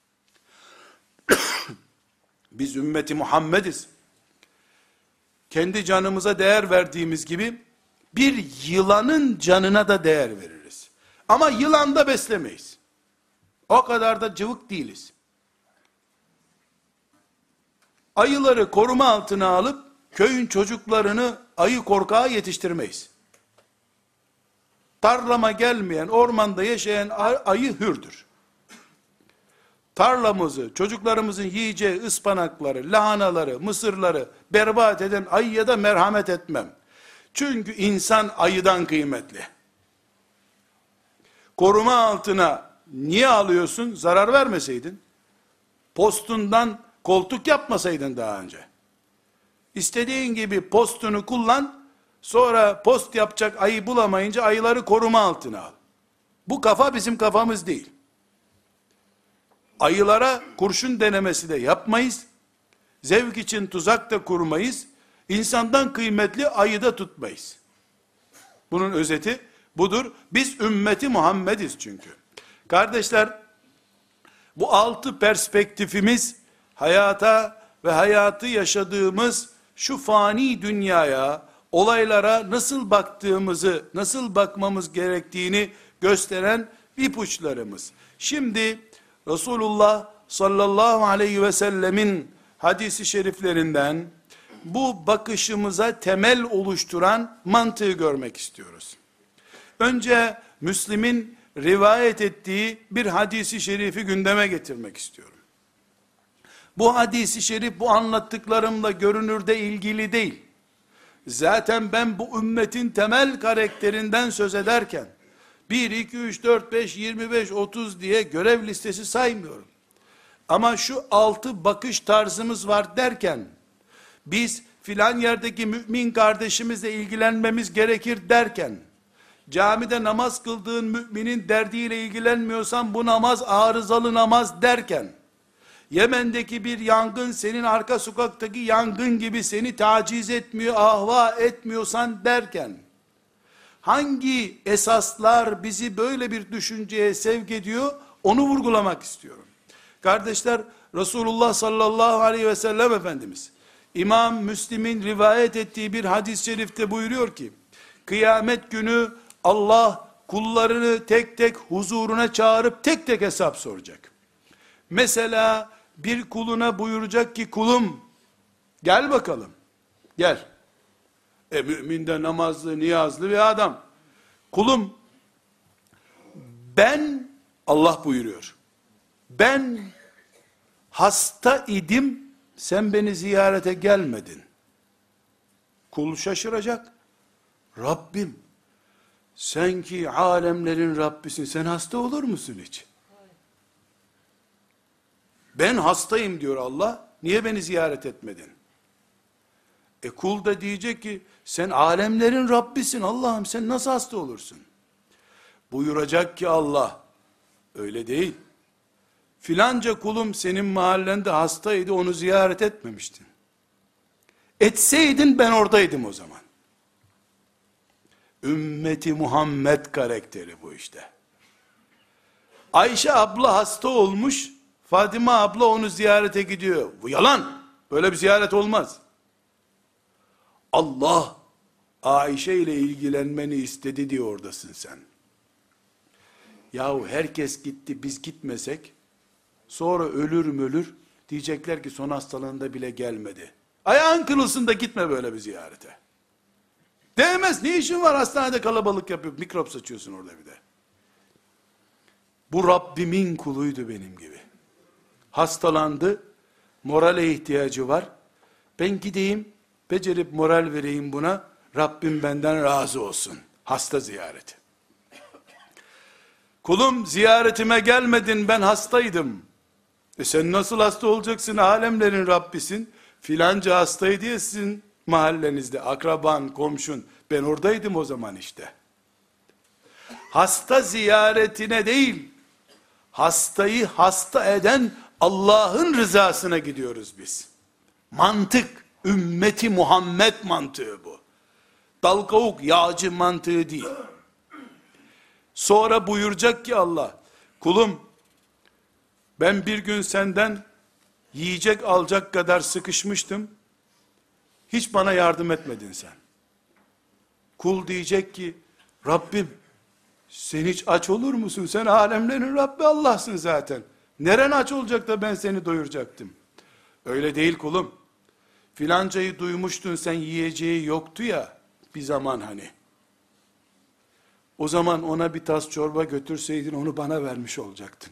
Biz ümmeti Muhammediz. Kendi canımıza değer verdiğimiz gibi bir yılanın canına da değer veririz. Ama yılan da beslemeyiz. O kadar da cıvık değiliz. Ayıları koruma altına alıp köyün çocuklarını ayı korkağı yetiştirmeyiz. Tarlama gelmeyen, ormanda yaşayan ayı hürdür. Tarlamızı, çocuklarımızın yiyeceği ıspanakları, lahanaları, mısırları berbat eden ayıya da merhamet etmem. Çünkü insan ayıdan kıymetli. Koruma altına niye alıyorsun? Zarar vermeseydin. Postundan koltuk yapmasaydın daha önce. İstediğin gibi postunu kullan, sonra post yapacak ayı bulamayınca ayıları koruma altına al. Bu kafa bizim kafamız değil. Ayılara kurşun denemesi de yapmayız. Zevk için tuzak da kurmayız. İnsandan kıymetli ayı da tutmayız. Bunun özeti budur. Biz ümmeti Muhammediz çünkü. Kardeşler, bu 6 perspektifimiz hayata ve hayatı yaşadığımız şu fani dünyaya, olaylara nasıl baktığımızı, nasıl bakmamız gerektiğini gösteren ipuçlarımız. Şimdi Resulullah sallallahu aleyhi ve sellemin hadisi şeriflerinden bu bakışımıza temel oluşturan mantığı görmek istiyoruz. Önce Müslim'in rivayet ettiği bir hadisi şerifi gündeme getirmek istiyorum. Bu hadisi şerif bu anlattıklarımla görünürde ilgili değil. Zaten ben bu ümmetin temel karakterinden söz ederken 1, 2, 3, 4, 5, 25, 30 diye görev listesi saymıyorum. Ama şu 6 bakış tarzımız var derken, biz filan yerdeki mümin kardeşimizle ilgilenmemiz gerekir derken, camide namaz kıldığın müminin derdiyle ilgilenmiyorsan bu namaz arızalı namaz derken, Yemen'deki bir yangın senin arka sokaktaki yangın gibi seni taciz etmiyor, ahva etmiyorsan derken, hangi esaslar bizi böyle bir düşünceye sevk ediyor, onu vurgulamak istiyorum. Kardeşler, Resulullah sallallahu aleyhi ve sellem Efendimiz, İmam Müslim'in rivayet ettiği bir hadis-i şerifte buyuruyor ki, kıyamet günü Allah kullarını tek tek huzuruna çağırıp tek tek hesap soracak. Mesela bir kuluna buyuracak ki, kulum gel bakalım, gel. Mümin de namazlı, niyazlı bir adam. Kulum, ben, Allah buyuruyor, ben hasta idim, sen beni ziyarete gelmedin. Kul şaşıracak. Rabbim, sen ki alemlerin Rabbisin, sen hasta olur musun hiç? Ben hastayım diyor Allah, niye beni ziyaret etmedin? Kul da diyecek ki, sen alemlerin Rabbisin Allah'ım, sen nasıl hasta olursun? Buyuracak ki Allah, öyle değil. Filanca kulum senin mahallende hastaydı, onu ziyaret etmemiştin. Etseydin ben oradaydım o zaman. Ümmeti Muhammed karakteri bu işte. Ayşe abla hasta olmuş, Fatıma abla onu ziyarete gidiyor. Bu yalan. Böyle bir ziyaret olmaz. Allah Ayşe ile ilgilenmeni istedi diye oradasın sen. Yahu herkes gitti, biz gitmesek sonra ölür diyecekler ki son hastalığında bile gelmedi. Ayağın kırılsın da gitme böyle bir ziyarete. Değmez. Ne işin var hastanede kalabalık yapıyor, mikrop saçıyorsun orada bir de. Bu Rabbimin kuluydu benim gibi. Hastalandı, morale ihtiyacı var. Ben gideyim, becerip moral vereyim buna, Rabbim benden razı olsun. Hasta ziyareti. Kulum ziyaretime gelmedin, ben hastaydım. Sen nasıl hasta olacaksın, alemlerin Rabbisin. Filanca hastaydı ya sizin mahallenizde, akraban, komşun. Ben oradaydım o zaman işte. Hasta ziyaretine değil, hastayı hasta eden Allah'ın rızasına gidiyoruz biz. Mantık, ümmeti Muhammed mantığı bu. Dal kavuk, yağcı mantığı değil. Sonra buyuracak ki Allah, kulum, ben bir gün senden yiyecek alacak kadar sıkışmıştım, hiç bana yardım etmedin sen. Kul diyecek ki, Rabbim, sen hiç aç olur musun? Sen alemlerin Rabbi Allah'sın zaten. Neren aç olacak da ben seni doyuracaktım? Öyle değil kulum. Filancayı duymuştun, sen yiyeceği yoktu ya, bir zaman hani. O zaman ona bir tas çorba götürseydin, onu bana vermiş olacaktın.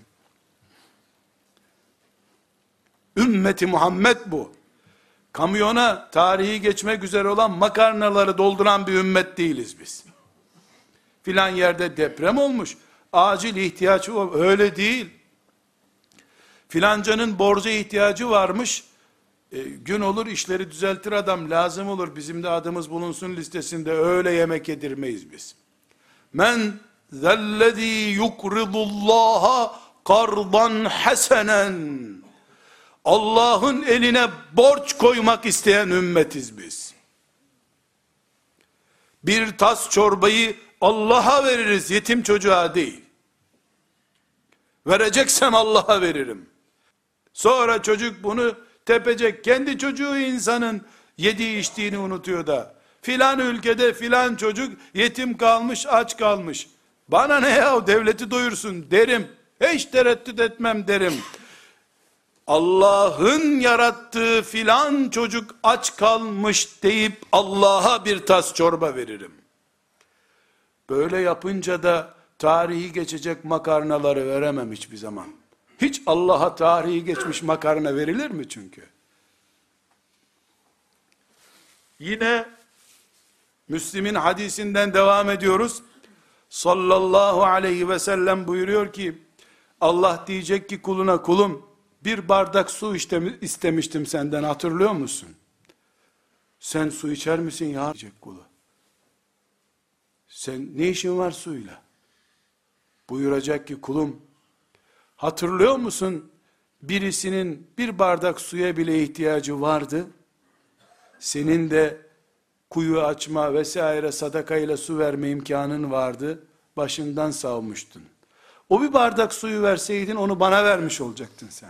Ümmeti Muhammed bu. Kamyona tarihi geçmek üzere olan makarnaları dolduran bir ümmet değiliz biz. Filan yerde deprem olmuş, acil ihtiyacı var. Öyle değil. Filancanın borca ihtiyacı varmış, gün olur işleri düzeltir adam, lazım olur bizim de adımız bulunsun listesinde, öyle yemek yedirmeyiz biz. Men zellezî yukridullâha kardan hasenen. Allah'ın eline borç koymak isteyen ümmetiz biz. Bir tas çorbayı Allah'a veririz, yetim çocuğa değil. Vereceksem Allah'a veririm. Sonra çocuk bunu tepecek. Kendi çocuğu insanın yediği içtiğini unutuyor da. Filan ülkede filan çocuk yetim kalmış, aç kalmış. Bana ne ya, devleti doyursun derim. Hiç tereddüt etmem derim. Allah'ın yarattığı filan çocuk aç kalmış deyip Allah'a bir tas çorba veririm. Böyle yapınca da tarihi geçecek makarnaları veremem hiçbir zaman. Hiç Allah'a tarihi geçmiş makarna verilir mi çünkü? Yine Müslim'in hadisinden devam ediyoruz. Sallallahu aleyhi ve sellem buyuruyor ki, Allah diyecek ki kuluna, kulum bir bardak su istemiştim senden, hatırlıyor musun? Sen su içer misin ya? Diyecek kulu. Sen ne işin var suyla? Buyuracak ki kulum, hatırlıyor musun? Birisinin bir bardak suya bile ihtiyacı vardı. Senin de kuyu açma vesaire sadakayla su verme imkanın vardı. Başından savmuştun. O bir bardak suyu verseydin onu bana vermiş olacaktın sen.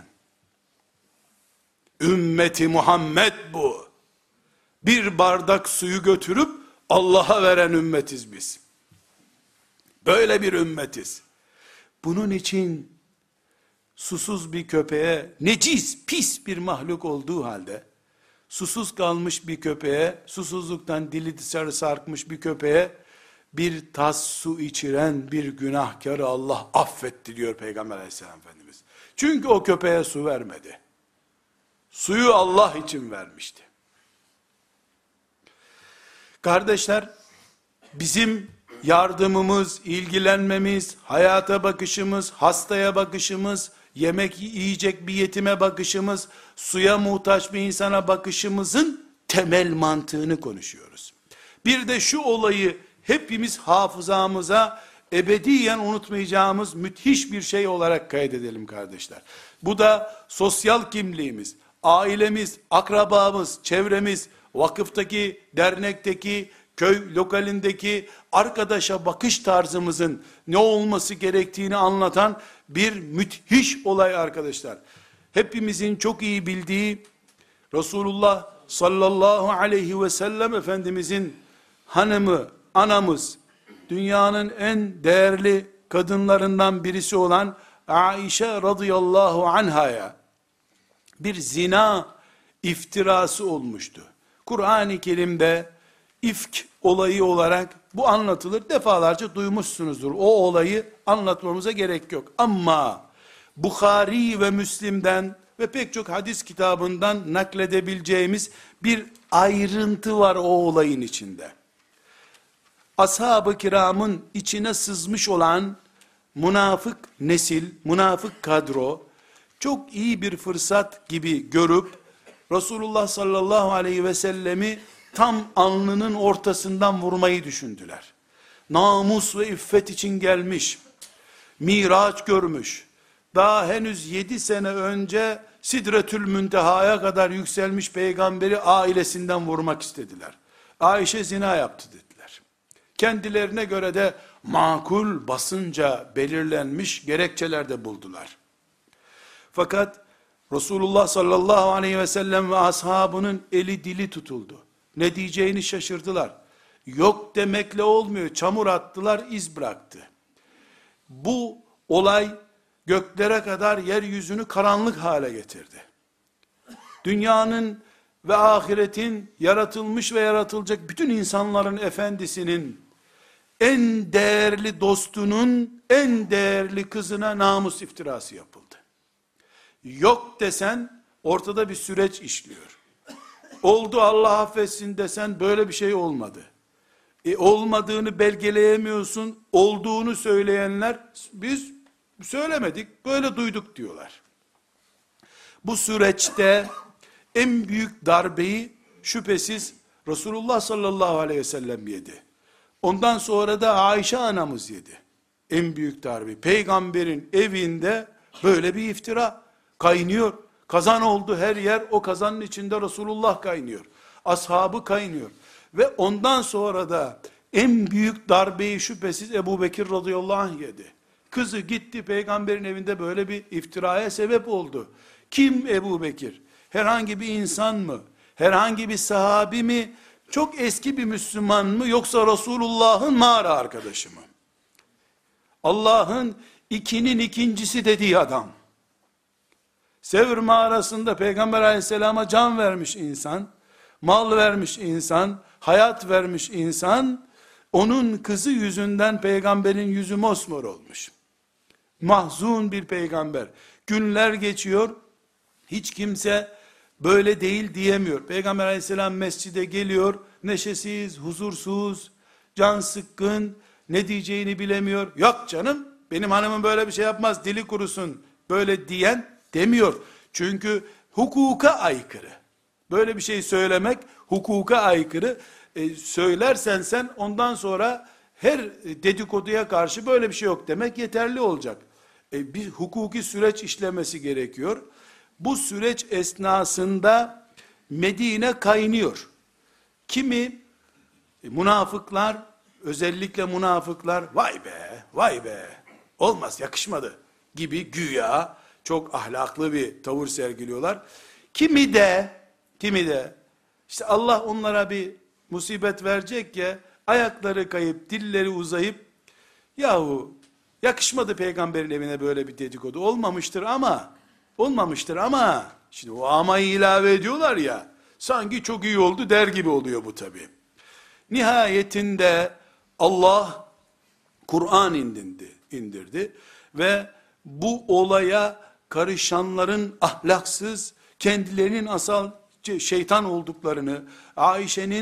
Ümmeti Muhammed bu. Bir bardak suyu götürüp Allah'a veren ümmetiz biz. Böyle bir ümmetiz. Bunun için susuz bir köpeğe, necis, pis bir mahluk olduğu halde, susuz kalmış bir köpeğe, susuzluktan dili dışarı sarkmış bir köpeğe, bir tas su içiren bir günahkarı Allah affetti diyor Peygamber aleyhisselam Efendimiz. Çünkü o köpeğe su vermedi. Suyu Allah için vermişti. Kardeşler, bizim yardımımız, ilgilenmemiz, hayata bakışımız, hastaya bakışımız, yemek yiyecek bir yetime bakışımız, suya muhtaç bir insana bakışımızın temel mantığını konuşuyoruz. Bir de şu olayı hepimiz hafızamıza ebediyen unutmayacağımız müthiş bir şey olarak kaydedelim kardeşler. Bu da sosyal kimliğimiz, ailemiz, akrabamız, çevremiz, vakıftaki, dernekteki, köy lokalindeki arkadaşa bakış tarzımızın ne olması gerektiğini anlatan bir müthiş olay arkadaşlar. Hepimizin çok iyi bildiği Resulullah sallallahu aleyhi ve sellem Efendimizin hanımı, anamız, dünyanın en değerli kadınlarından birisi olan Aişe radıyallahu anhaya bir zina iftirası olmuştu. Kur'an-ı Kerim'de ifk olayı olarak bu anlatılır. Defalarca duymuşsunuzdur. O olayı anlatmamıza gerek yok. Ama Bukhari ve Müslim'den ve pek çok hadis kitabından nakledebileceğimiz bir ayrıntı var o olayın içinde. Ashab-ı kiramın içine sızmış olan münafık nesil, münafık kadro, çok iyi bir fırsat gibi görüp, Resulullah sallallahu aleyhi ve sellemi tam alnının ortasından vurmayı düşündüler. Namus ve iffet için gelmiş, miraç görmüş, daha henüz 7 sene önce Sidretül Münteha'ya kadar yükselmiş peygamberi ailesinden vurmak istediler. Ayşe zina yaptı dediler. Kendilerine göre de makul basınca belirlenmiş gerekçeler de buldular. Fakat Resulullah sallallahu aleyhi ve sellem ve ashabının eli dili tutuldu. Ne diyeceğini şaşırdılar. Yok demekle olmuyor. Çamur attılar, iz bıraktı. Bu olay göklere kadar yeryüzünü karanlık hale getirdi. Dünyanın ve ahiretin yaratılmış ve yaratılacak bütün insanların efendisinin en değerli dostunun en değerli kızına namus iftirası yapıldı. Yok desen ortada bir süreç işliyor. Oldu Allah affetsin desen böyle bir şey olmadı. Olmadığını belgeleyemiyorsun, olduğunu söyleyenler biz söylemedik, böyle duyduk diyorlar. Bu süreçte en büyük darbeyi şüphesiz Resulullah sallallahu aleyhi ve sellem yedi. Ondan sonra da Ayşe anamız yedi. En büyük darbe. Peygamberin evinde böyle bir iftira kaynıyor. Kazan oldu her yer, o kazanın içinde Resulullah kaynıyor. Ashabı kaynıyor. Ve ondan sonra da en büyük darbeyi şüphesiz Ebu Bekir radıyallahu anh yedi. Kızı gitti peygamberin evinde böyle bir iftiraya sebep oldu. Kim Ebu Bekir? Herhangi bir insan mı? Herhangi bir sahabi mi? Çok eski bir Müslüman mı? Yoksa Resulullah'ın mağara arkadaşı mı? Allah'ın ikinin ikincisi dediği adam. Sevr mağarasında Peygamber aleyhisselama can vermiş insan, mal vermiş insan, hayat vermiş insan, onun kızı yüzünden peygamberin yüzü mosmor olmuş. Mahzun bir peygamber. Günler geçiyor, hiç kimse böyle değil diyemiyor. Peygamber aleyhisselam mescide geliyor, neşesiz, huzursuz, can sıkkın, ne diyeceğini bilemiyor. Yok canım, benim hanımım böyle bir şey yapmaz, dili kurusun, böyle diyen demiyor. Çünkü hukuka aykırı. Böyle bir şey söylemek hukuka aykırı. Söylersen sen ondan sonra her dedikoduya karşı böyle bir şey yok demek yeterli olacak. Bir hukuki süreç işlemesi gerekiyor. Bu süreç esnasında Medine kaynıyor. Kimi münafıklar, özellikle münafıklar, vay be, vay be, olmaz, yakışmadı gibi güya çok ahlaklı bir tavır sergiliyorlar. Kimi de işte Allah onlara bir musibet verecek ya, ayakları kayıp, dilleri uzayıp, yahu yakışmadı peygamberin evine böyle bir dedikodu, olmamıştır ama, şimdi o amayı ilave ediyorlar ya, sanki çok iyi oldu der gibi oluyor bu tabi. Nihayetinde Allah Kur'an indirdi ve bu olaya karışanların ahlaksız, kendilerinin asal şeytan olduklarını, Ayşe'nin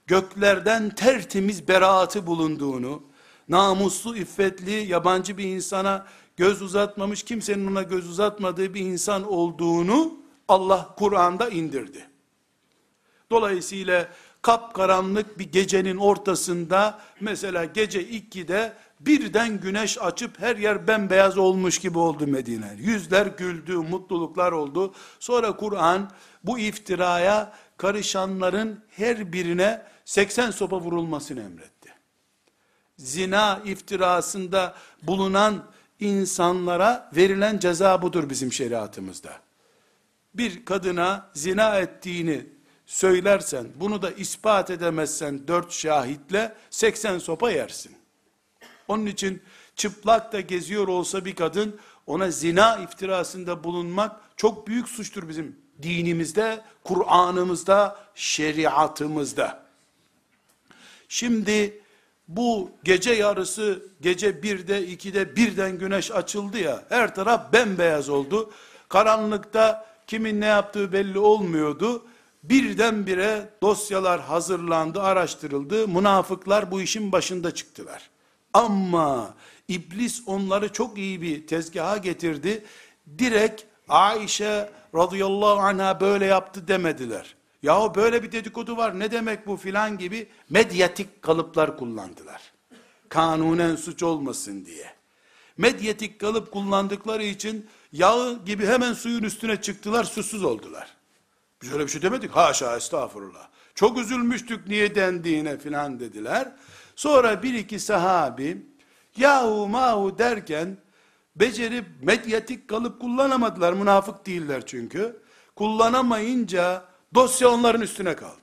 göklerden tertemiz beraatı bulunduğunu, namuslu, iffetli, yabancı bir insana göz uzatmamış, kimsenin ona göz uzatmadığı bir insan olduğunu Allah Kur'an'da indirdi. Dolayısıyla kapkaranlık bir gecenin ortasında, mesela gece 2'de birden güneş açıp her yer bembeyaz olmuş gibi oldu Medine. Yüzler güldü, mutluluklar oldu. Sonra Kur'an bu iftiraya karışanların her birine 80 sopa vurulmasını emretti. Zina iftirasında bulunan insanlara verilen ceza budur bizim şeriatımızda. Bir kadına zina ettiğini söylersen, bunu da ispat edemezsen 4 şahitle 80 sopa yersin. Onun için çıplak da geziyor olsa bir kadın, ona zina iftirasında bulunmak çok büyük suçtur bizim dinimizde, Kur'an'ımızda, şeriatımızda. Şimdi bu gece yarısı, gece 1'de 2'de birden güneş açıldı ya, her taraf bembeyaz oldu. Karanlıkta kimin ne yaptığı belli olmuyordu. Birdenbire dosyalar hazırlandı, araştırıldı. Münafıklar bu işin başında çıktılar. Ama iblis onları çok iyi bir tezgaha getirdi. Direkt Aişe radıyallahu anha böyle yaptı demediler. Yahu böyle bir dedikodu var, ne demek bu filan gibi medyatik kalıplar kullandılar. Kanunen suç olmasın diye. Medyatik kalıp kullandıkları için yağı gibi hemen suyun üstüne çıktılar, susuz oldular. Biz öyle bir şey demedik. Haşa, estağfurullah. Çok üzülmüştük niye dendiğine filan dediler. Sonra bir iki sahabi yahu mahu derken becerip medyatik kalıp kullanamadılar. Münafık değiller çünkü. Kullanamayınca dosya onların üstüne kaldı.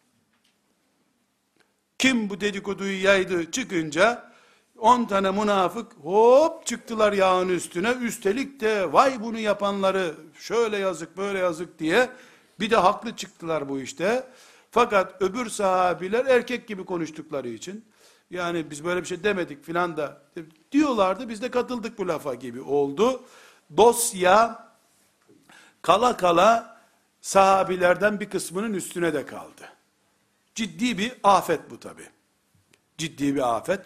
Kim bu dedikoduyu yaydı çıkınca 10 tane münafık hop çıktılar yağın üstüne. Üstelik de vay bunu yapanları şöyle yazık böyle yazık diye bir de haklı çıktılar bu işte. Fakat öbür sahabiler erkek gibi konuştukları için, yani biz böyle bir şey demedik filan da diyorlardı, biz de katıldık bu lafa gibi oldu. Dosya kala kala sahabilerden bir kısmının üstüne de kaldı. Ciddi bir afet bu tabi. Ciddi bir afet.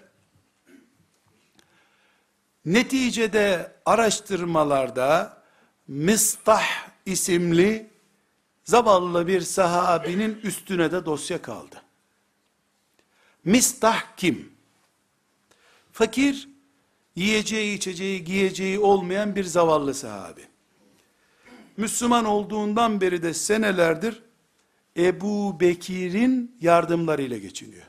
Neticede araştırmalarda Mistah isimli zavallı bir sahabinin üstüne de dosya kaldı. Mistah kim? Fakir, yiyeceği, içeceği, giyeceği olmayan bir zavallı sahabi. Müslüman olduğundan beri de senelerdir Ebu Bekir'in yardımlarıyla geçiniyor.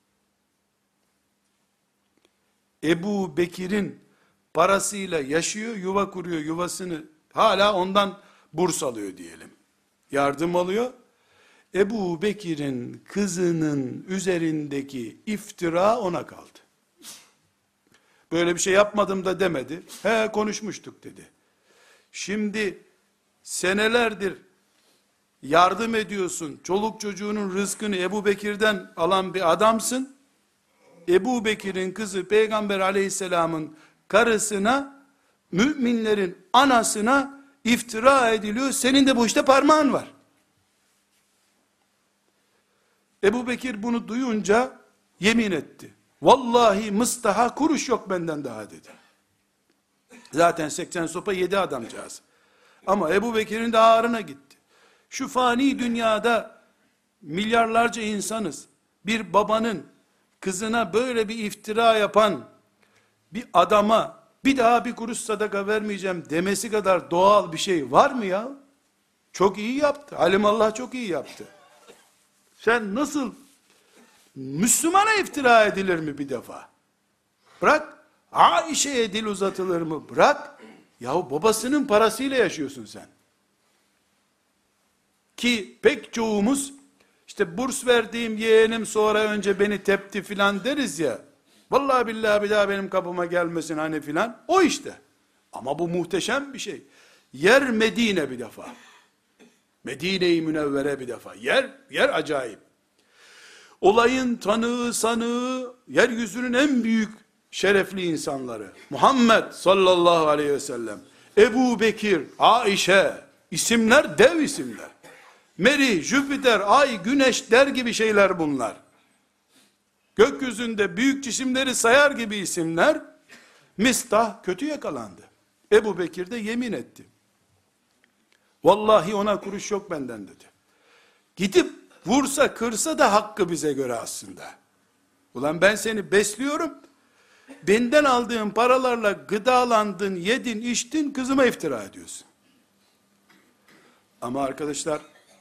Ebu Bekir'in parasıyla yaşıyor, yuva kuruyor, yuvasını hala ondan burs alıyor diyelim. Yardım alıyor. Ebu Bekir'in kızının üzerindeki iftira ona kaldı. Böyle bir şey yapmadım da demedi. He konuşmuştuk dedi. Şimdi senelerdir yardım ediyorsun. Çoluk çocuğunun rızkını Ebu Bekir'den alan bir adamsın. Ebu Bekir'in kızı Peygamber aleyhisselamın karısına, müminlerin anasına iftira ediliyor. Senin de bu işte parmağın var. Ebu Bekir bunu duyunca yemin etti. Vallahi Mıstah'a kuruş yok benden daha dedi. Zaten 80 sopa yedi adamcağız. Ama Ebu Bekir'in de ağrına gitti. Şu fani dünyada milyarlarca insanız. Bir babanın kızına böyle bir iftira yapan bir adama bir daha bir kuruş sadaka vermeyeceğim demesi kadar doğal bir şey var mı ya? Çok iyi yaptı. Alimallah çok iyi yaptı. Sen nasıl, Müslümana iftira edilir mi bir defa? Bırak, Aişe'ye dil uzatılır mı? Bırak, yahu babasının parasıyla yaşıyorsun sen. Ki pek çoğumuz, işte burs verdiğim yeğenim sonra önce beni tepti filan deriz ya, vallahi billahi bir daha benim kapıma gelmesin hani filan, o işte. Ama bu muhteşem bir şey. Yer Medine bir defa. Medine-i Münevvere bir defa. Yer acayip. Olayın tanığı sanığı, yeryüzünün en büyük şerefli insanları. Muhammed sallallahu aleyhi ve sellem, Ebu Bekir, Aişe, isimler dev isimler. Meri, Jüpiter, ay, güneş der gibi şeyler bunlar. gökyüzünde büyük cisimleri sayar gibi isimler. Mistah kötü yakalandı. Ebu Bekir de yemin etti. Vallahi ona kuruş yok benden dedi. Gidip vursa kırsa da hakkı bize göre aslında. Ulan ben seni besliyorum. Benden aldığın paralarla gıdalandın, yedin, içtin, kızıma iftira ediyorsun. Ama arkadaşlar,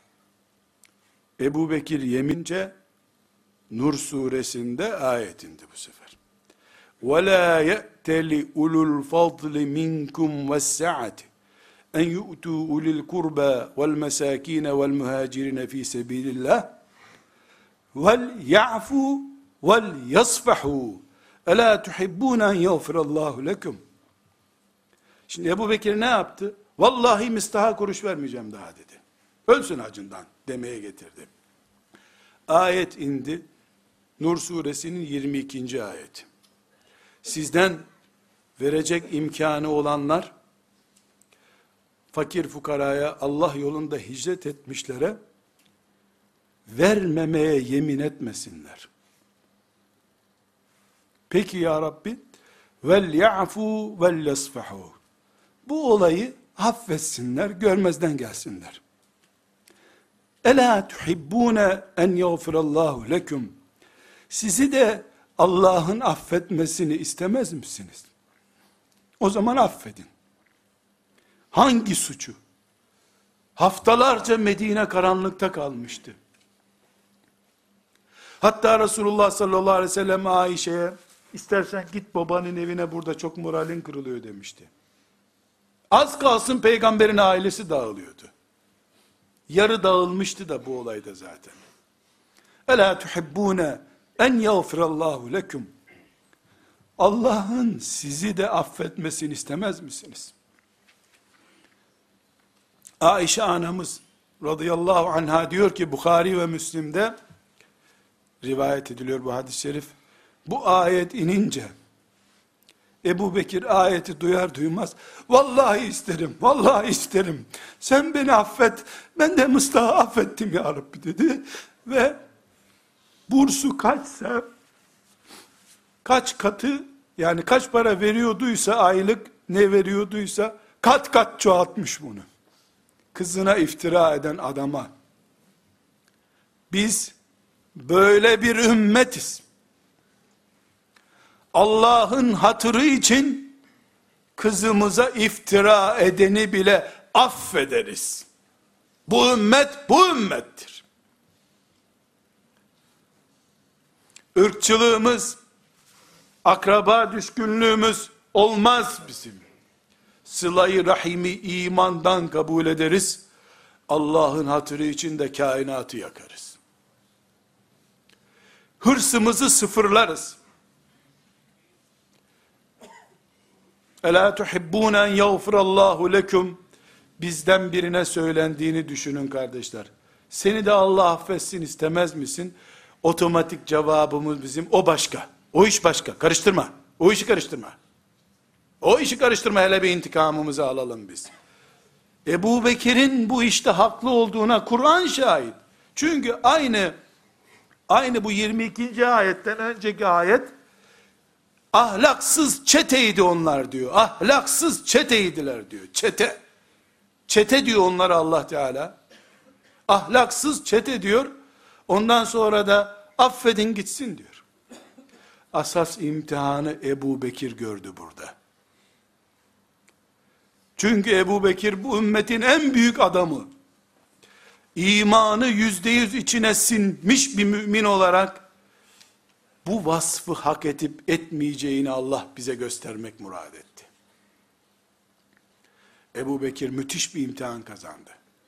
Ebu Bekir yemince Nur suresinde ayet indi bu sefer. وَلَا يَأْتَلِ اُلُوا الْفَضْلِ مِنْكُمْ وَالسَّعَةِ اَنْ يُؤْتُوا اُلِي الْقُرْبَى وَالْمَسَاكِينَ وَالْمُهَاجِرِينَ ف۪ي سَب۪يلِ اللّٰهِ وَلْيَعْفُوا وَلْيَصْفَحُوا اَلَا تُحِبُّونَ اَنْ يَغْفِرَ اللّٰهُ لَكُمْ. Şimdi Ebu Bekir ne yaptı? Vallahi mistaha kuruş vermeyeceğim daha dedi. Ölsün acından demeye getirdi. Ayet indi. Nur suresinin 22. ayeti. Sizden verecek imkanı olanlar, fakir fukaraya, Allah yolunda hicret etmişlere, vermemeye yemin etmesinler. Peki ya Rabbi, vel ya'fu vel yasfahu. Bu olayı affetsinler, görmezden gelsinler. Ela tuhibbune en yağfirallahu leküm. Sizi de Allah'ın affetmesini istemez misiniz? O zaman affedin. Hangi suçu? Haftalarca Medine karanlıkta kalmıştı. Hatta Resulullah sallallahu aleyhi ve sellem Ayşe'ye, istersen git babanın evine, burada çok moralin kırılıyor demişti. Az kalsın peygamberin ailesi dağılıyordu. Yarı dağılmıştı da bu olayda zaten. Ela tuhibbune en yağfirallahu leküm. Allah'ın sizi de affetmesini istemez misiniz? Ayşe anamız radıyallahu anha diyor ki, Bukhari ve Müslim'de rivayet ediliyor bu hadis-i şerif. Bu ayet inince Ebu Bekir ayeti duyar duymaz, vallahi isterim, vallahi isterim, sen beni affet, ben de Mustafa'yı affettim ya Rabbi dedi. Ve bursu kaçsa, kaç katı, yani kaç para veriyorduysa, aylık ne veriyorduysa, kat kat çoğaltmış bunu. Kızına iftira eden adama. Biz böyle bir ümmetiz. Allah'ın hatırı için kızımıza iftira edeni bile affederiz. Bu ümmet bu ümmettir. Irkçılığımız, akraba düşkünlüğümüz olmaz bizim. Sıla-i rahimi imandan kabul ederiz. Allah'ın hatırı için de kainatı yakarız. Hırsımızı sıfırlarız. Ela tuhibbune en yağfirallahu leküm. Bizden birine söylendiğini düşünün kardeşler. Seni de Allah affetsin istemez misin? Otomatik cevabımız bizim, o başka. O iş başka. Karıştırma. O işi karıştırma. O işi karıştırma, hele bir intikamımızı alalım biz. Ebu Bekir'in bu işte haklı olduğuna Kur'an şahit. Çünkü aynı bu 22. ayetten önceki ayet, ahlaksız çeteydi onlar diyor. Ahlaksız çeteydiler diyor. Çete. Çete diyor onlara Allah Teala. Ahlaksız çete diyor. Ondan sonra da affedin gitsin diyor. Asas imtihanı Ebu Bekir gördü burada. Çünkü Ebu Bekir bu ümmetin en büyük adamı. İmanı %100 içine sinmiş bir mümin olarak bu vasfı hak edip etmeyeceğini Allah bize göstermek murad etti. Ebu Bekir müthiş bir imtihan kazandı.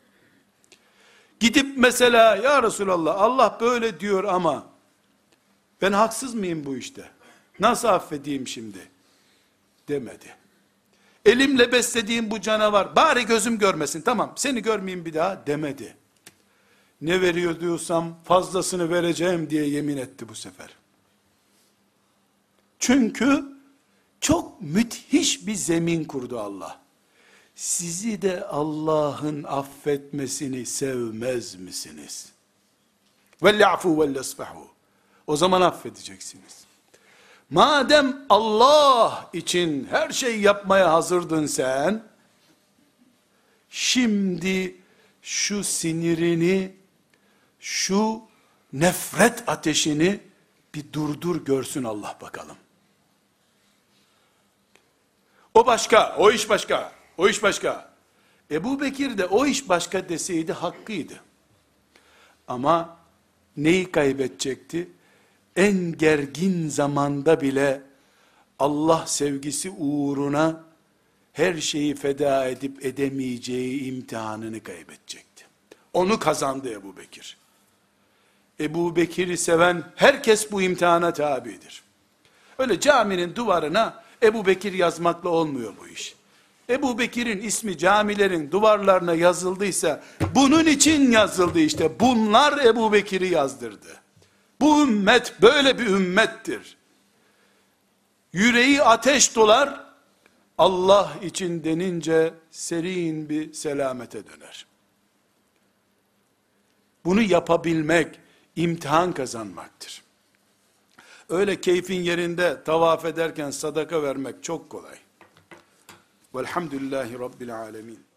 Gidip mesela, ya Resulallah Allah böyle diyor ama ben haksız mıyım bu işte? Nasıl affedeyim şimdi? Demedi. Elimle beslediğim bu canavar, bari gözüm görmesin, tamam seni görmeyeyim bir daha demedi. Ne veriyor diyorsam fazlasını vereceğim diye yemin etti bu sefer. Çünkü çok müthiş bir zemin kurdu Allah. Sizi de Allah'ın affetmesini sevmez misiniz? وَلْيَعْفُوا وَلْيَصْفَحُوا. O zaman affedeceksiniz. Madem Allah için her şey yapmaya hazırdın sen, şimdi şu sinirini, şu nefret ateşini bir durdur görsün Allah bakalım. O başka, o iş başka, o iş başka. Ebu Bekir de o iş başka deseydi hakkıydı. Ama neyi kaybedecekti? En gergin zamanda bile Allah sevgisi uğruna her şeyi feda edip edemeyeceği imtihanını kaybedecekti. Onu kazandı Ebu Bekir. Ebu Bekir'i seven herkes bu imtihana tabidir. Öyle caminin duvarına Ebu Bekir yazmakla olmuyor bu iş. Ebu Bekir'in ismi camilerin duvarlarına yazıldıysa, bunun için yazıldı işte. Bunlar Ebu Bekir'i yazdırdı. Bu ümmet böyle bir ümmettir. Yüreği ateş dolar, Allah için denince serin bir selamete döner. Bunu yapabilmek, imtihan kazanmaktır. Öyle keyfin yerinde tavaf ederken sadaka vermek çok kolay. Velhamdülillahi Rabbil alemin.